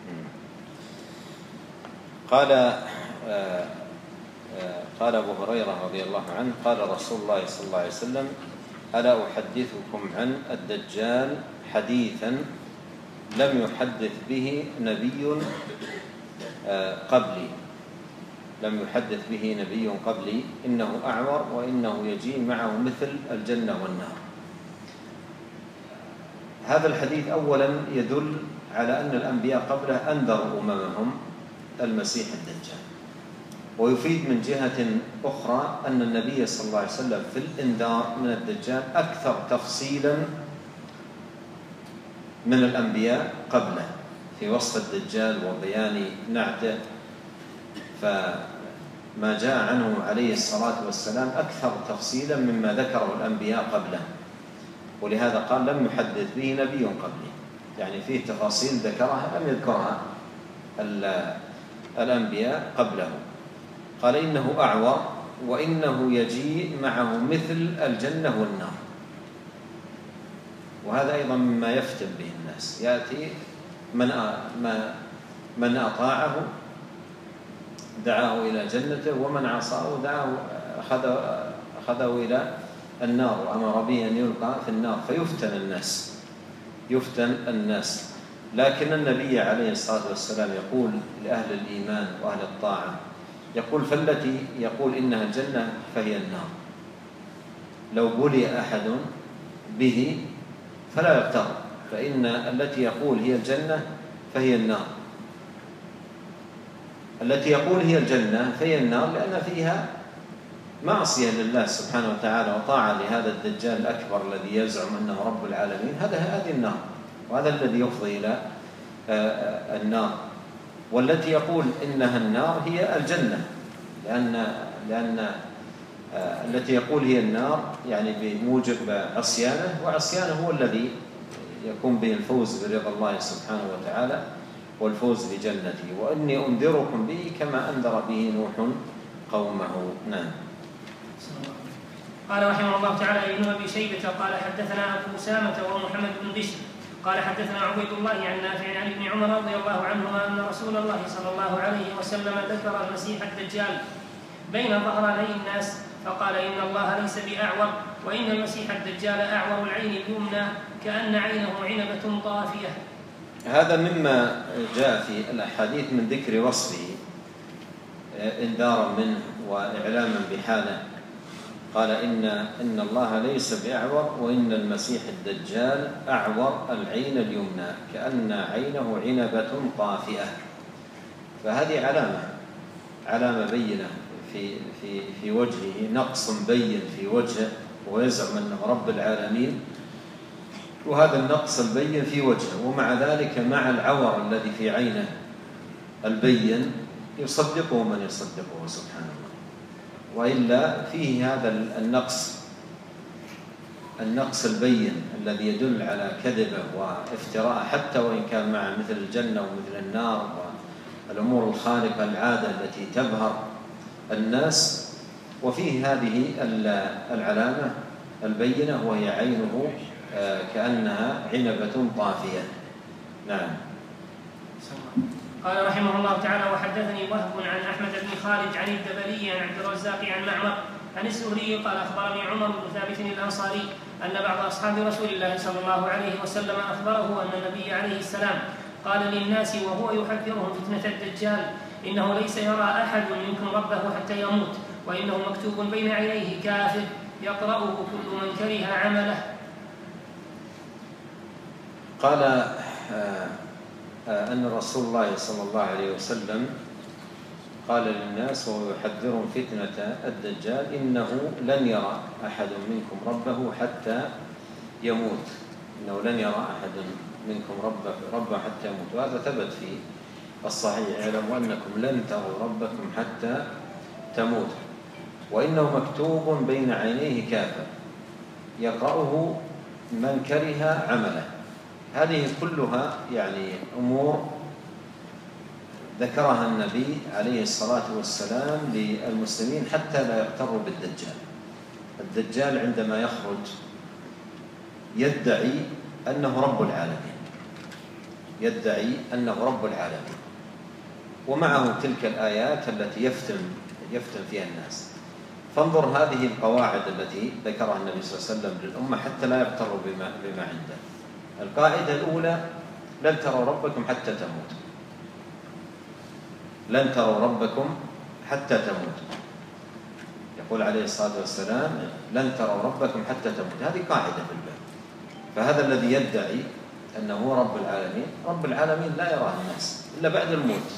قال آه آه قال أبو هريرة رضي الله عنه: قال رسول الله صلى الله عليه وسلم: ألا أحدثكم عن الدجال حديثا لم يحدث به نبي آه قبلي لم يحدث به نبي قبلي إنه أعور وإنه يجيء معه مثل الجنة والنار. هذا الحديث أولا يدل على أن الأنبياء قبله أنذروا أممهم المسيح الدجال، ويفيد من جهة أخرى أن النبي صلى الله عليه وسلم في الإنذار من الدجال أكثر تفصيلا من الأنبياء قبله في وصف الدجال وبيان نعته، فما جاء عنه عليه الصلاة والسلام أكثر تفصيلا مما ذكره الأنبياء قبله، ولهذا قال لم يحدث به نبي قبلي، يعني فيه تفاصيل ذكرها لم يذكرها الأنبياء قبله. قال إنه أعور وإنه يجيء معه مثل الجنة والنار، وهذا أيضا مما يفتن به الناس، يأتي من من أطاعه دعاه إلى جنته، ومن عصاه دعاه أخذه إلى النار وأمر به أن يلقى في النار، فيفتن الناس يفتن الناس. لكن النبي عليه الصلاة والسلام يقول لأهل الإيمان وأهل الطاعة، يقول فالتي يقول إنها الجنة فهي النار، لو بلي أحد به فلا يغتر، فإن التي يقول هي الجنة فهي النار، التي يقول هي الجنة فهي النار لأن فيها معصية لله سبحانه وتعالى وطاعة لهذا الدجال الأكبر الذي يزعم أنه رب العالمين، هذا هذه النار، وهذا الذي يفضي إلى النار. والتي يقول إنها النار هي الجنة، لأن لأن التي يقول هي النار يعني بموجب عصيانه، وعصيانه هو الذي يكون به الفوز برضا الله سبحانه وتعالى والفوز بجنته. وإني أنذركم به كما أنذر به نوح قومه. نعم. قال رحمه الله تعالى ابن أبي شيبة قال حدثنا أبو أسامة ومحمد بن بشر قال حدثنا عبيد الله عن نافع عن ابن عمر رضي الله عنهما أن رسول الله صلى الله عليه وسلم ذكر المسيح الدجال بين ظهراني الناس فقال إن الله ليس بأعور، وإن المسيح الدجال أعور العين اليمنى كأن عينه عنبة طافية. هذا مما جاء في الأحاديث من ذكر وصفه إنذارا منه وإعلاما بحاله. قال إن إن الله ليس بأعور، وإن المسيح الدجال أعور العين اليمنى كأن عينه عنبة طافئة. فهذه علامة علامة بينة في في في وجهه، نقص بين في وجهه، ويزعم أنه رب العالمين، وهذا النقص البين في وجهه، ومع ذلك مع العور الذي في عينه البين يصدقه من يصدقه سبحانه الله، وإلا فيه هذا النقص النقص البين الذي يدل على كذبه وافتراء، حتى وإن كان مع مثل الجنة ومثل النار والأمور الخارقة العادة التي تبهر الناس. وفيه هذه العلامة البينة وهي عينه كأنها عنبة طافية. نعم. قال رحمه الله تعالى وحدثني وهب عن أحمد بن خالد عن الدبري عن عبد الرزاق عن معمر عن الزهري قال أخبرني عمر بن ثابت الأنصاري أن بعض أصحاب رسول الله صلى الله عليه وسلم أخبره أن النبي عليه السلام قال للناس وهو يحذرهم فتنة الدجال إنه ليس يرى أحد منكم ربه حتى يموت، وإنه مكتوب بين عينيه كافر يقرأه كل من كره عمله. قال آه أن رسول الله صلى الله عليه وسلم قال للناس وهو يحذرهم فتنة الدجال إنه لن يرى أحد منكم ربه حتى يموت، إنه لن يرى أحد منكم ربه, ربه حتى يموت. وهذا ثبت في الصحيح اعلموا أنكم لن تروا ربكم حتى تموت، وإنه مكتوب بين عينيه كافر يقرأه من كره عمله. هذه كلها يعني أمور ذكرها النبي عليه الصلاة والسلام للمسلمين حتى لا يغتروا بالدجال. الدجال عندما يخرج يدعي أنه رب العالمين، يدعي أنه رب العالمين، ومعه تلك الآيات التي يفتن يفتن فيها الناس. فانظر هذه القواعد التي ذكرها النبي صلى الله عليه وسلم للأمة حتى لا يغتروا بما, بما عنده. القاعدة الأولى لن تروا ربكم حتى تموتوا، لن تروا ربكم حتى تموتوا. يقول عليه الصلاة والسلام لن تروا ربكم حتى تموتوا، هذه قاعدة في الباب. فهذا الذي يدعي أنه هو رب العالمين، رب العالمين لا يراه الناس إلا بعد الموت.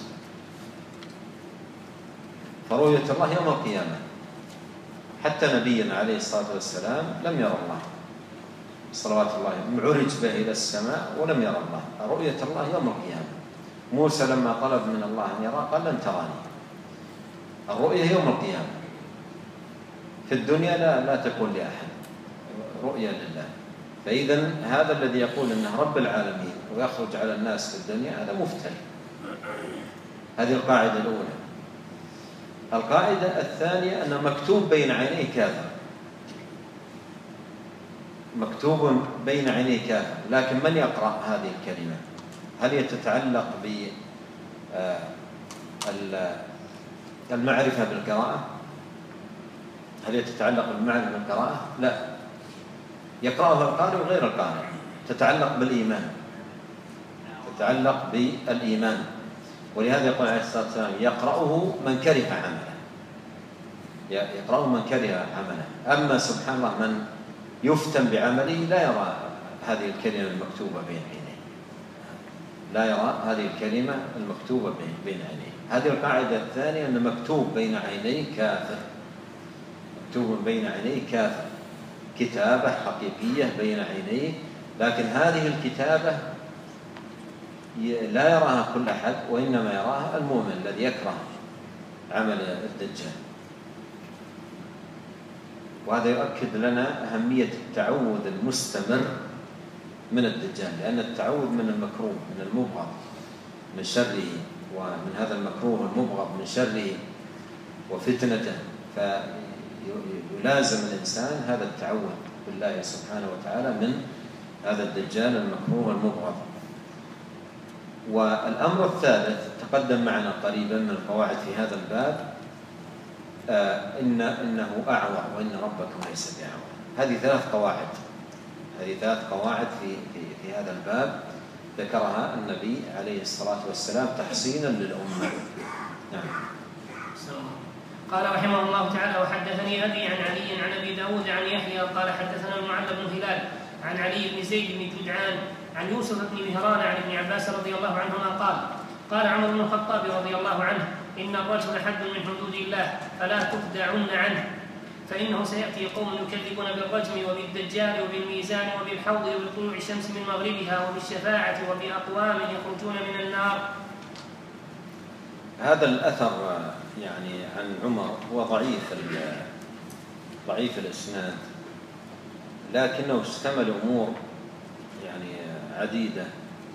فرؤية الله يوم القيامة، حتى نبينا عليه الصلاة والسلام لم يرى الله صلوات الله، عرج به إلى السماء ولم يرى الله. رؤية الله يوم القيامة، موسى لما طلب من الله أن يراه قال لن تراني. الرؤية يوم القيامة، في الدنيا لا لا تكون لأحد رؤية لله. فإذا هذا الذي يقول أنه رب العالمين ويخرج على الناس في الدنيا هذا مفتري. هذه القاعدة الأولى. القاعدة الثانية أن مكتوب بين عينيه كافر، مكتوب بين عينيه كافر، لكن من يقرأ هذه الكلمة؟ هل هي تتعلق بالمعرفة بالقراءة؟ هل هي تتعلق بالمعرفة بالقراءة؟ لا، يقرأها القارئ وغير القارئ. تتعلق بالإيمان، تتعلق بالإيمان. ولهذا يقول عليه الصلاة والسلام يقرأه من كره عمله، يقرأه من كره عمله. أما سبحان الله من يفتن بعمله لا يرى هذه الكلمة المكتوبة بين عينيه، لا يرى هذه الكلمة المكتوبة بين عينيه. هذه القاعدة الثانية أن مكتوب بين عينيه كافر، مكتوب بين عينيه كافر، كتابة حقيقية بين عينيه، لكن هذه الكتابة لا يراها كل أحد، وإنما يراها المؤمن الذي يكره عمل الدجال. وهذا يؤكد لنا أهمية التعوذ المستمر من الدجال، لأن التعوذ من المكروه من المبغض من شره، ومن هذا المكروه المبغض من شره وفتنته، فيلازم الإنسان هذا التعوذ بالله سبحانه وتعالى من هذا الدجال المكروه المبغض. والأمر الثالث تقدم معنا قريبا من القواعد في هذا الباب، آه إن إنه أعور وإن ربكم ليس بأعور. هذه ثلاث قواعد، هذه ثلاث قواعد في في في هذا الباب ذكرها النبي عليه الصلاة والسلام تحصينا للأمة. نعم. قال رحمه الله تعالى: وحدثني أبي عن علي عن أبي داود عن يحيى قال حدثنا المعلى بن هلال عن علي بن زيد بن جدعان عن يوسف بن مهران عن ابن عباس رضي الله عنهما قال: قال عمر بن الخطاب رضي الله عنه: إن الرجل حد من حدود الله فلا تخدعن عنه، فإنه سيأتي قوم يكذبون بالرجم وبالدجال وبالميزان وبالحوض وبطلوع الشمس من مغربها وبالشفاعة وبأقوام يخرجون من النار. هذا الأثر يعني عن عمر هو ضعيف ضعيف الإسناد، لكنه اشتمل أمور يعني عديدة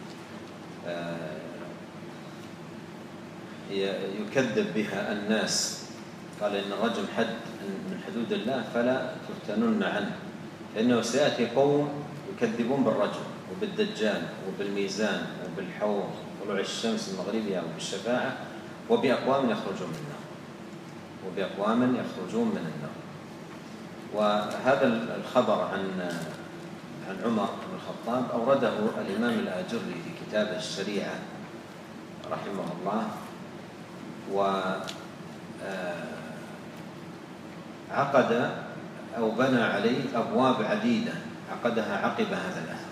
يكذب بها الناس. قال إن الرجم حد من حدود الله فلا تفتنن عنه، فإنه سيأتي قوم يكذبون بالرجم وبالدجال وبالميزان وبالحوض وطلوع الشمس من مغربها وبالشفاعة وبأقوام يخرجون من النار وبأقوام يخرجون من النار. وهذا الخبر عن عن عمر بن الخطاب أورده الإمام الآجري في كتاب الشريعة رحمه الله، وعقد أو بنى عليه أبواب عديدة عقدها عقب هذا الأثر،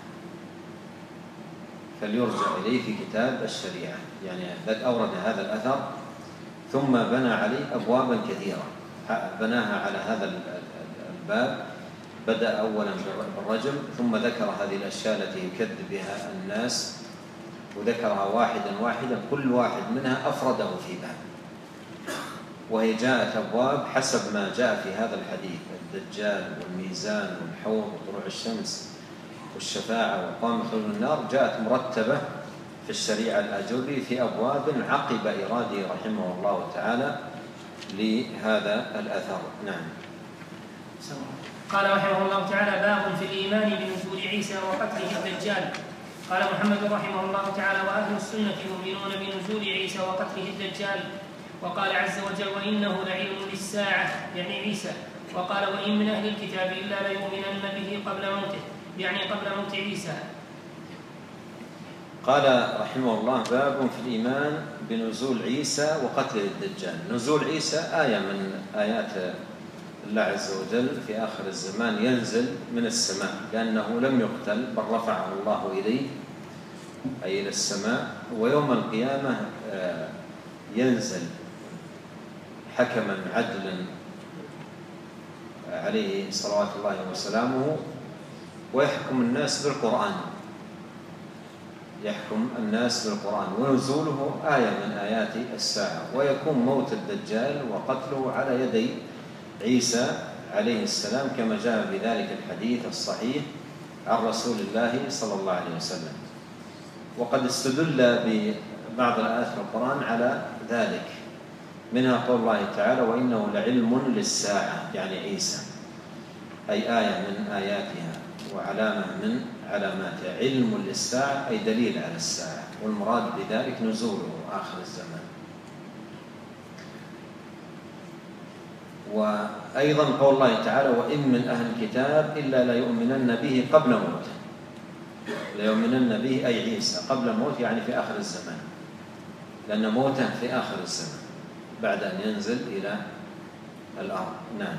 فليرجع إليه في كتاب الشريعة. يعني أورد هذا الأثر ثم بنى عليه أبوابا كثيرة، بناها على هذا الباب. بدأ أولا بالرجم، ثم ذكر هذه الأشياء التي يكذب بها الناس، وذكرها واحدا واحدا، كل واحد منها أفرده في باب، وهي جاءت أبواب حسب ما جاء في هذا الحديث: الدجال والميزان والحوض وطلوع الشمس والشفاعة وأقوام يخرجون من النار، جاءت مرتبة في الشريعة الآجري في أبواب عقب إراده رحمه الله تعالى لهذا الأثر. نعم. قال رحمه الله تعالى: باب في الإيمان بنزول عيسى وقتله الدجال. قال محمد رحمه الله تعالى: وأهل السنة يؤمنون بنزول عيسى وقتله الدجال. وقال عز وجل: وإنه لعلم للساعة، يعني عيسى. وقال: وإن من أهل الكتاب إلا ليؤمنن به قبل موته، يعني قبل موت عيسى. قال رحمه الله: باب في الإيمان بنزول عيسى وقتل الدجال. نزول عيسى آية من آيات الله عز وجل في آخر الزمان، ينزل من السماء، لأنه لم يقتل بل رفعه الله إليه أي إلى السماء، ويوم القيامة ينزل حكما عدلا عليه صلوات الله وسلامه، ويحكم الناس بالقرآن، يحكم الناس بالقرآن، ونزوله آية من آيات الساعة، ويكون موت الدجال وقتله على يدي عيسى عليه السلام كما جاء بذلك الحديث الصحيح عن رسول الله صلى الله عليه وسلم. وقد استدل ببعض الآيات في القرآن على ذلك، منها قول الله تعالى: وإنه لعلم للساعة، يعني عيسى، أي آية من آياتها وعلامة من علاماتها. علم للساعة أي دليل على الساعة، والمراد بذلك نزوله آخر الزمان. وأيضا قول الله تعالى: وإن من أهل الكتاب إلا ليؤمنن به قبل موته. ليؤمنن به أي عيسى قبل موته، يعني في آخر الزمان، لأن موته في آخر الزمان بعد أن ينزل إلى الأرض. نعم.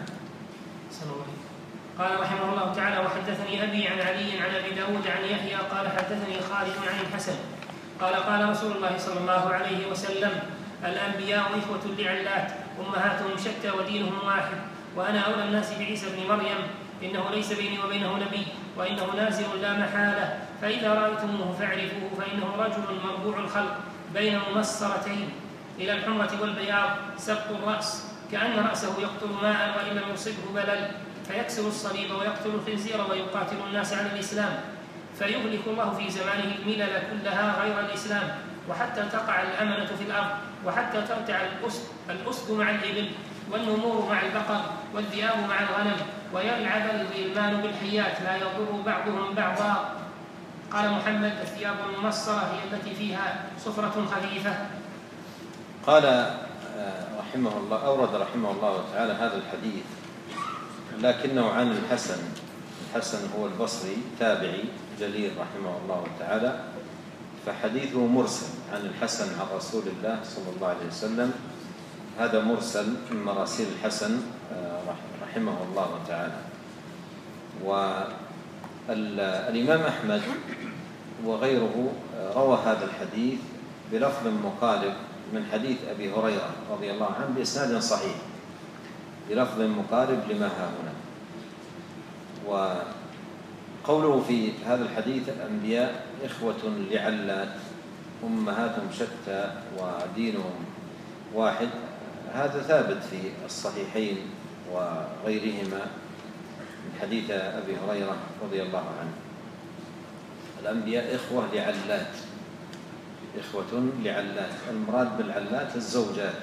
قال رحمه الله تعالى: وحدثني أبي عن علي عن أبي داود عن يحيى قال حدثني خالد عن الحسن قال قال رسول الله صلى الله عليه وسلم: الأنبياء إخوة لعلات، أمهاتهم شتى ودينهم واحد، وأنا أولى الناس بعيسى بن مريم، إنه ليس بيني وبينه نبي، وإنه نازل لا محالة، فإذا رأيتموه فاعرفوه، فإنه رجل مربوع الخلق بين ممصرتين إلى الحمرة والبياض سبط الرأس، كأن رأسه يقطر ماء وإن لم يصبه بلل، فيكسر الصليب ويقتل الخنزير ويقاتل الناس عن الإسلام، فيهلك الله في زمانه الملل كلها غير الإسلام، وحتى تقع الأمنة في الأرض، وحتى ترتع الأسد, الأسد مع الإبل، والنمور مع البقر، والذئاب مع الغنم، ويلعب الغلمان بالحيات لا يضر بعضهم بعضا. قال محمد: الثياب الممصرة هي التي فيها صفرة خفيفة. قال رحمه الله أورد رحمه الله تعالى هذا الحديث، لكنه عن الحسن. الحسن هو البصري تابعي جليل رحمه الله تعالى، فحديثه مرسل عن الحسن عن رسول الله صلى الله عليه وسلم. هذا مرسل من مراسيل الحسن رحمه الله تعالى. والإمام أحمد وغيره روى هذا الحديث بلفظ مقارب من حديث أبي هريرة رضي الله عنه بإسناد صحيح، بلفظ مقارب لما ها هنا. وقوله في هذا الحديث: الأنبياء إخوة لعلات، أمهاتهم شتى ودينهم واحد، هذا ثابت في الصحيحين وغيرهما من حديث أبي هريرة رضي الله عنه. الأنبياء إخوة لعلات، إخوة لعلات، المراد بالعلات الزوجات.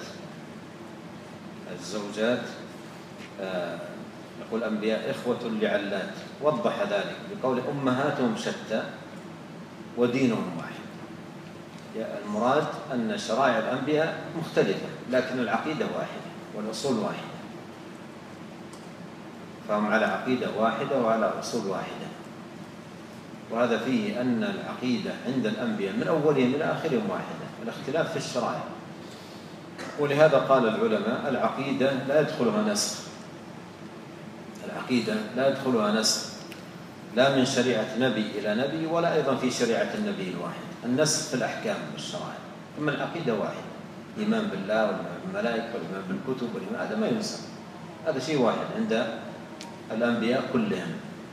الزوجات آه يقول الأنبياء إخوة لعلات، وضح ذلك بقول: أمهاتهم شتى ودينهم واحد. المراد أن شرائع الأنبياء مختلفة، لكن العقيدة واحدة والأصول واحدة، فهم على عقيدة واحدة وعلى أصول واحدة. وهذا فيه أن العقيدة عند الأنبياء من أولهم إلى آخرهم واحدة، الاختلاف في الشرائع. ولهذا قال العلماء: العقيدة لا يدخلها نسخ، العقيدة لا يدخلها نسخ، لا من شريعة نبي إلى نبي، ولا أيضا في شريعة النبي الواحد. النسخ في الأحكام والشرائع، أما العقيدة واحدة، الإيمان بالله والإيمان بالملائكة والإيمان بالكتب والإيمان، هذا ما ينسخ، هذا شيء واحد عند الأنبياء كلهم.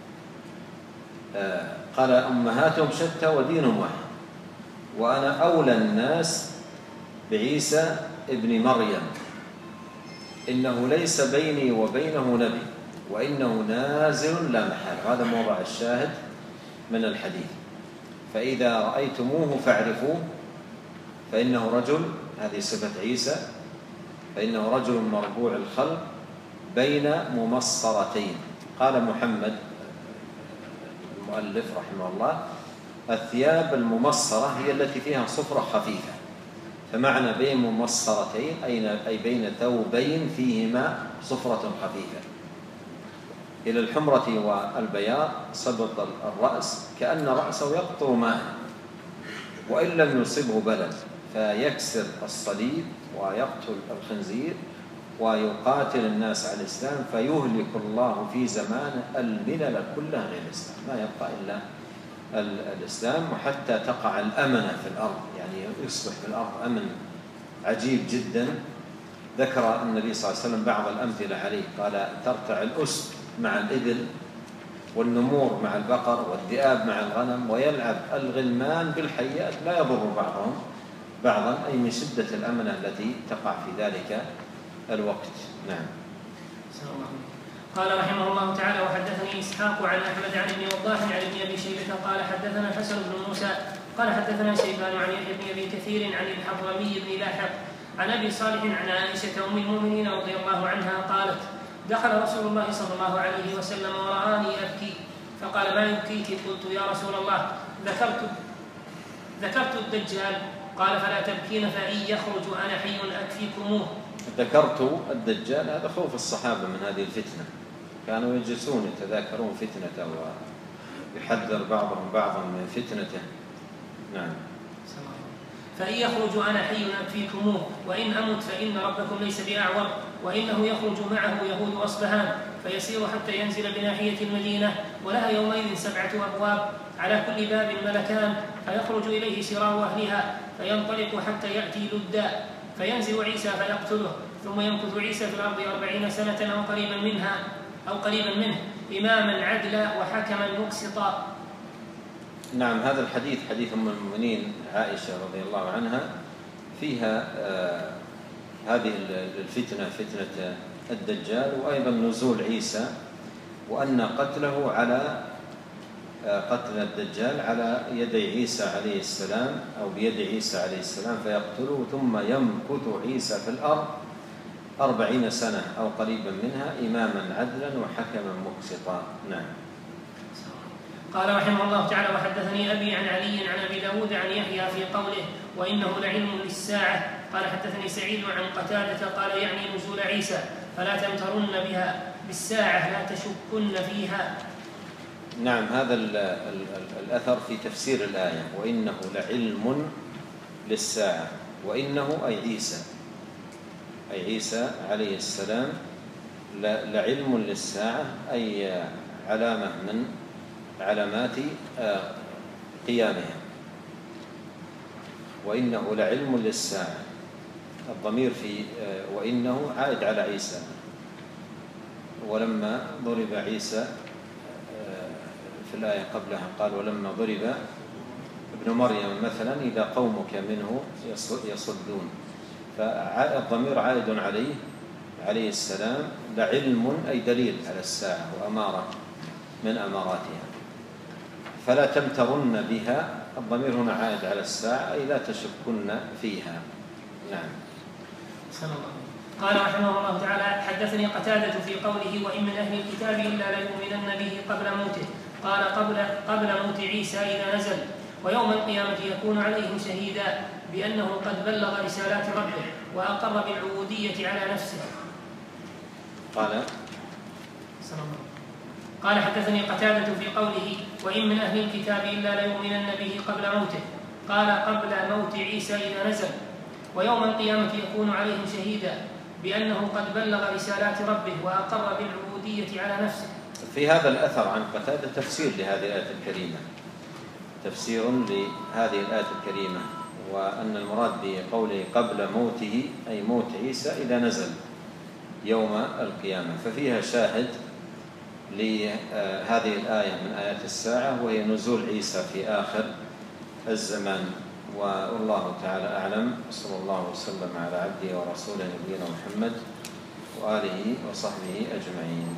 آه قال: أمهاتهم شتى ودينهم واحد، وأنا أولى الناس بعيسى ابن مريم، إنه ليس بيني وبينه نبي، وإنه نازل لا محالة. هذا موضع الشاهد من الحديث. فإذا رأيتموه فاعرفوه، فإنه رجل، هذه صفة عيسى، فإنه رجل مربوع الخلق بين ممصرتين. قال محمد المؤلف رحمه الله: الثياب الممصرة هي التي فيها صفرة خفيفة، فمعنى بين ممصرتين أي بين ثوبين فيهما صفرة خفيفة، إلى الحمرة والبياض سبط الرأس، كأن رأسه يقطر ماء وإن لم يصبه بلد، فيكسر الصليب ويقتل الخنزير ويقاتل الناس على الإسلام، فيهلك الله في زمانه الملل كلها غير الإسلام، ما يبقى إلا الإسلام، وحتى تقع الأمنة في الأرض، يعني يصبح في الأرض أمن عجيب جدا. ذكر النبي صلى الله عليه وسلم بعض الأمثلة عليه، قال: ترتع الأسد مع الإبل والنمور مع البقر والذئاب مع الغنم، ويلعب الغلمان بالحيات لا يضر بعضهم بعضا، أي من شدة الأمنة التي تقع في ذلك الوقت. نعم. قال رحمه الله تعالى: وحدثني إسحاق عن أحمد عن ابن وضاح عن ابن أبي شيبة قال حدثنا الحسن بن موسى قال حدثنا شيبان عن يحيى بن أبي كثير عن الحضرمي بن لاحق عن أبي صالح عن عائشة أم المؤمنين رضي الله عنها قالت: دخل رسول الله صلى الله عليه وسلم ورآني أبكي فقال: ما يبكيك؟ قلت: يا رسول الله ذكرت ذكرت الدجال. قال: فلا تبكين فإن يخرج أنا حي أكفيكموه. ذكرت الدجال، هذا خوف الصحابة من هذه الفتنة، كانوا يجلسون يتذاكرون فتنته ويحذر بعضهم بعضا من فتنته. نعم. فإن يخرج أنا حي أكفيكموه وإن أمت فإن ربكم ليس بأعور، وإنه يخرج معه يهود أصبهان فيسير حتى ينزل بناحية المدينة، ولها يومئذ سبعة أبواب على كل باب ملكان، فيخرج إليه شرار أهلها فينطلق حتى يأتي لدا فينزل عيسى فيقتله، ثم يمكث عيسى في الأرض أربعين سنة أو قريبا منها أو قريبا منه إماما عدلا وحكما مقسطا. نعم. هذا الحديث حديث أم المؤمنين عائشة رضي الله عنها فيها آه هذه الفتنة، فتنة الدجال، وأيضا نزول عيسى، وأن قتله على آه قتل الدجال على يدي عيسى عليه السلام أو بيد عيسى عليه السلام فيقتله، ثم يمكث عيسى في الأرض أربعين سنة أو قريبا منها إماما عدلا وحكما مقسطا. نعم. قال رحمه الله تعالى: وحدثني أبي عن علي عن أبي داود عن يحيى في قوله: وإنه لعلم للساعة. قال حدثني سعيد عن قتادة قال: يعني نزول عيسى، فلا تمترن بها بالساعة لا تشكن فيها. نعم. هذا ال ال الأثر في تفسير الآية: وإنه لعلم للساعة، وإنه أي عيسى، أي عيسى عليه السلام لعلم للساعة، أي علامة من علامات قيامها. وإنه لعلم للساعة، الضمير في وإنه عائد على عيسى، ولما ضرب عيسى في الآية قبلها قال: ولما ضرب ابن مريم مثلا إذا قومك منه يصدون، فالضمير عائد عليه عليه السلام. لعلم أي دليل على الساعة وأمارة من أماراتها. فلا تمترن بها، الضمير هنا عائد على الساعة أي لا تشكن فيها. نعم. قال رحمه الله تعالى: حدثني قتادة في قوله: وإن من أهل الكتاب إلا ليؤمنن به قبل موته. قال: قبل قبل موت عيسى إذا نزل، ويوم القيامة يكون عليهم شهيدا بأنه قد بلغ رسالات ربه وأقر بالعبودية على نفسه. قال قال حدثني قتادة في قوله: وإن من أهل الكتاب إلا ليؤمنن به قبل موته. قال: قبل موت عيسى إذا نزل، ويوم القيامة يكون عليهم شهيدا بأنه قد بلغ رسالات ربه وأقر بالعبودية على نفسه. في هذا الأثر عن قتادة تفسير لهذه الآية الكريمة، تفسير لهذه الآية الكريمة، وأن المراد بقوله قبل موته أي موت عيسى إذا نزل يوم القيامة، ففيها شاهد لهذه الآية من آيات الساعة، وهي نزول عيسى في آخر الزمان. والله تعالى أعلم، صلى الله وسلم على عبده ورسوله نبينا محمد وآله وصحبه أجمعين.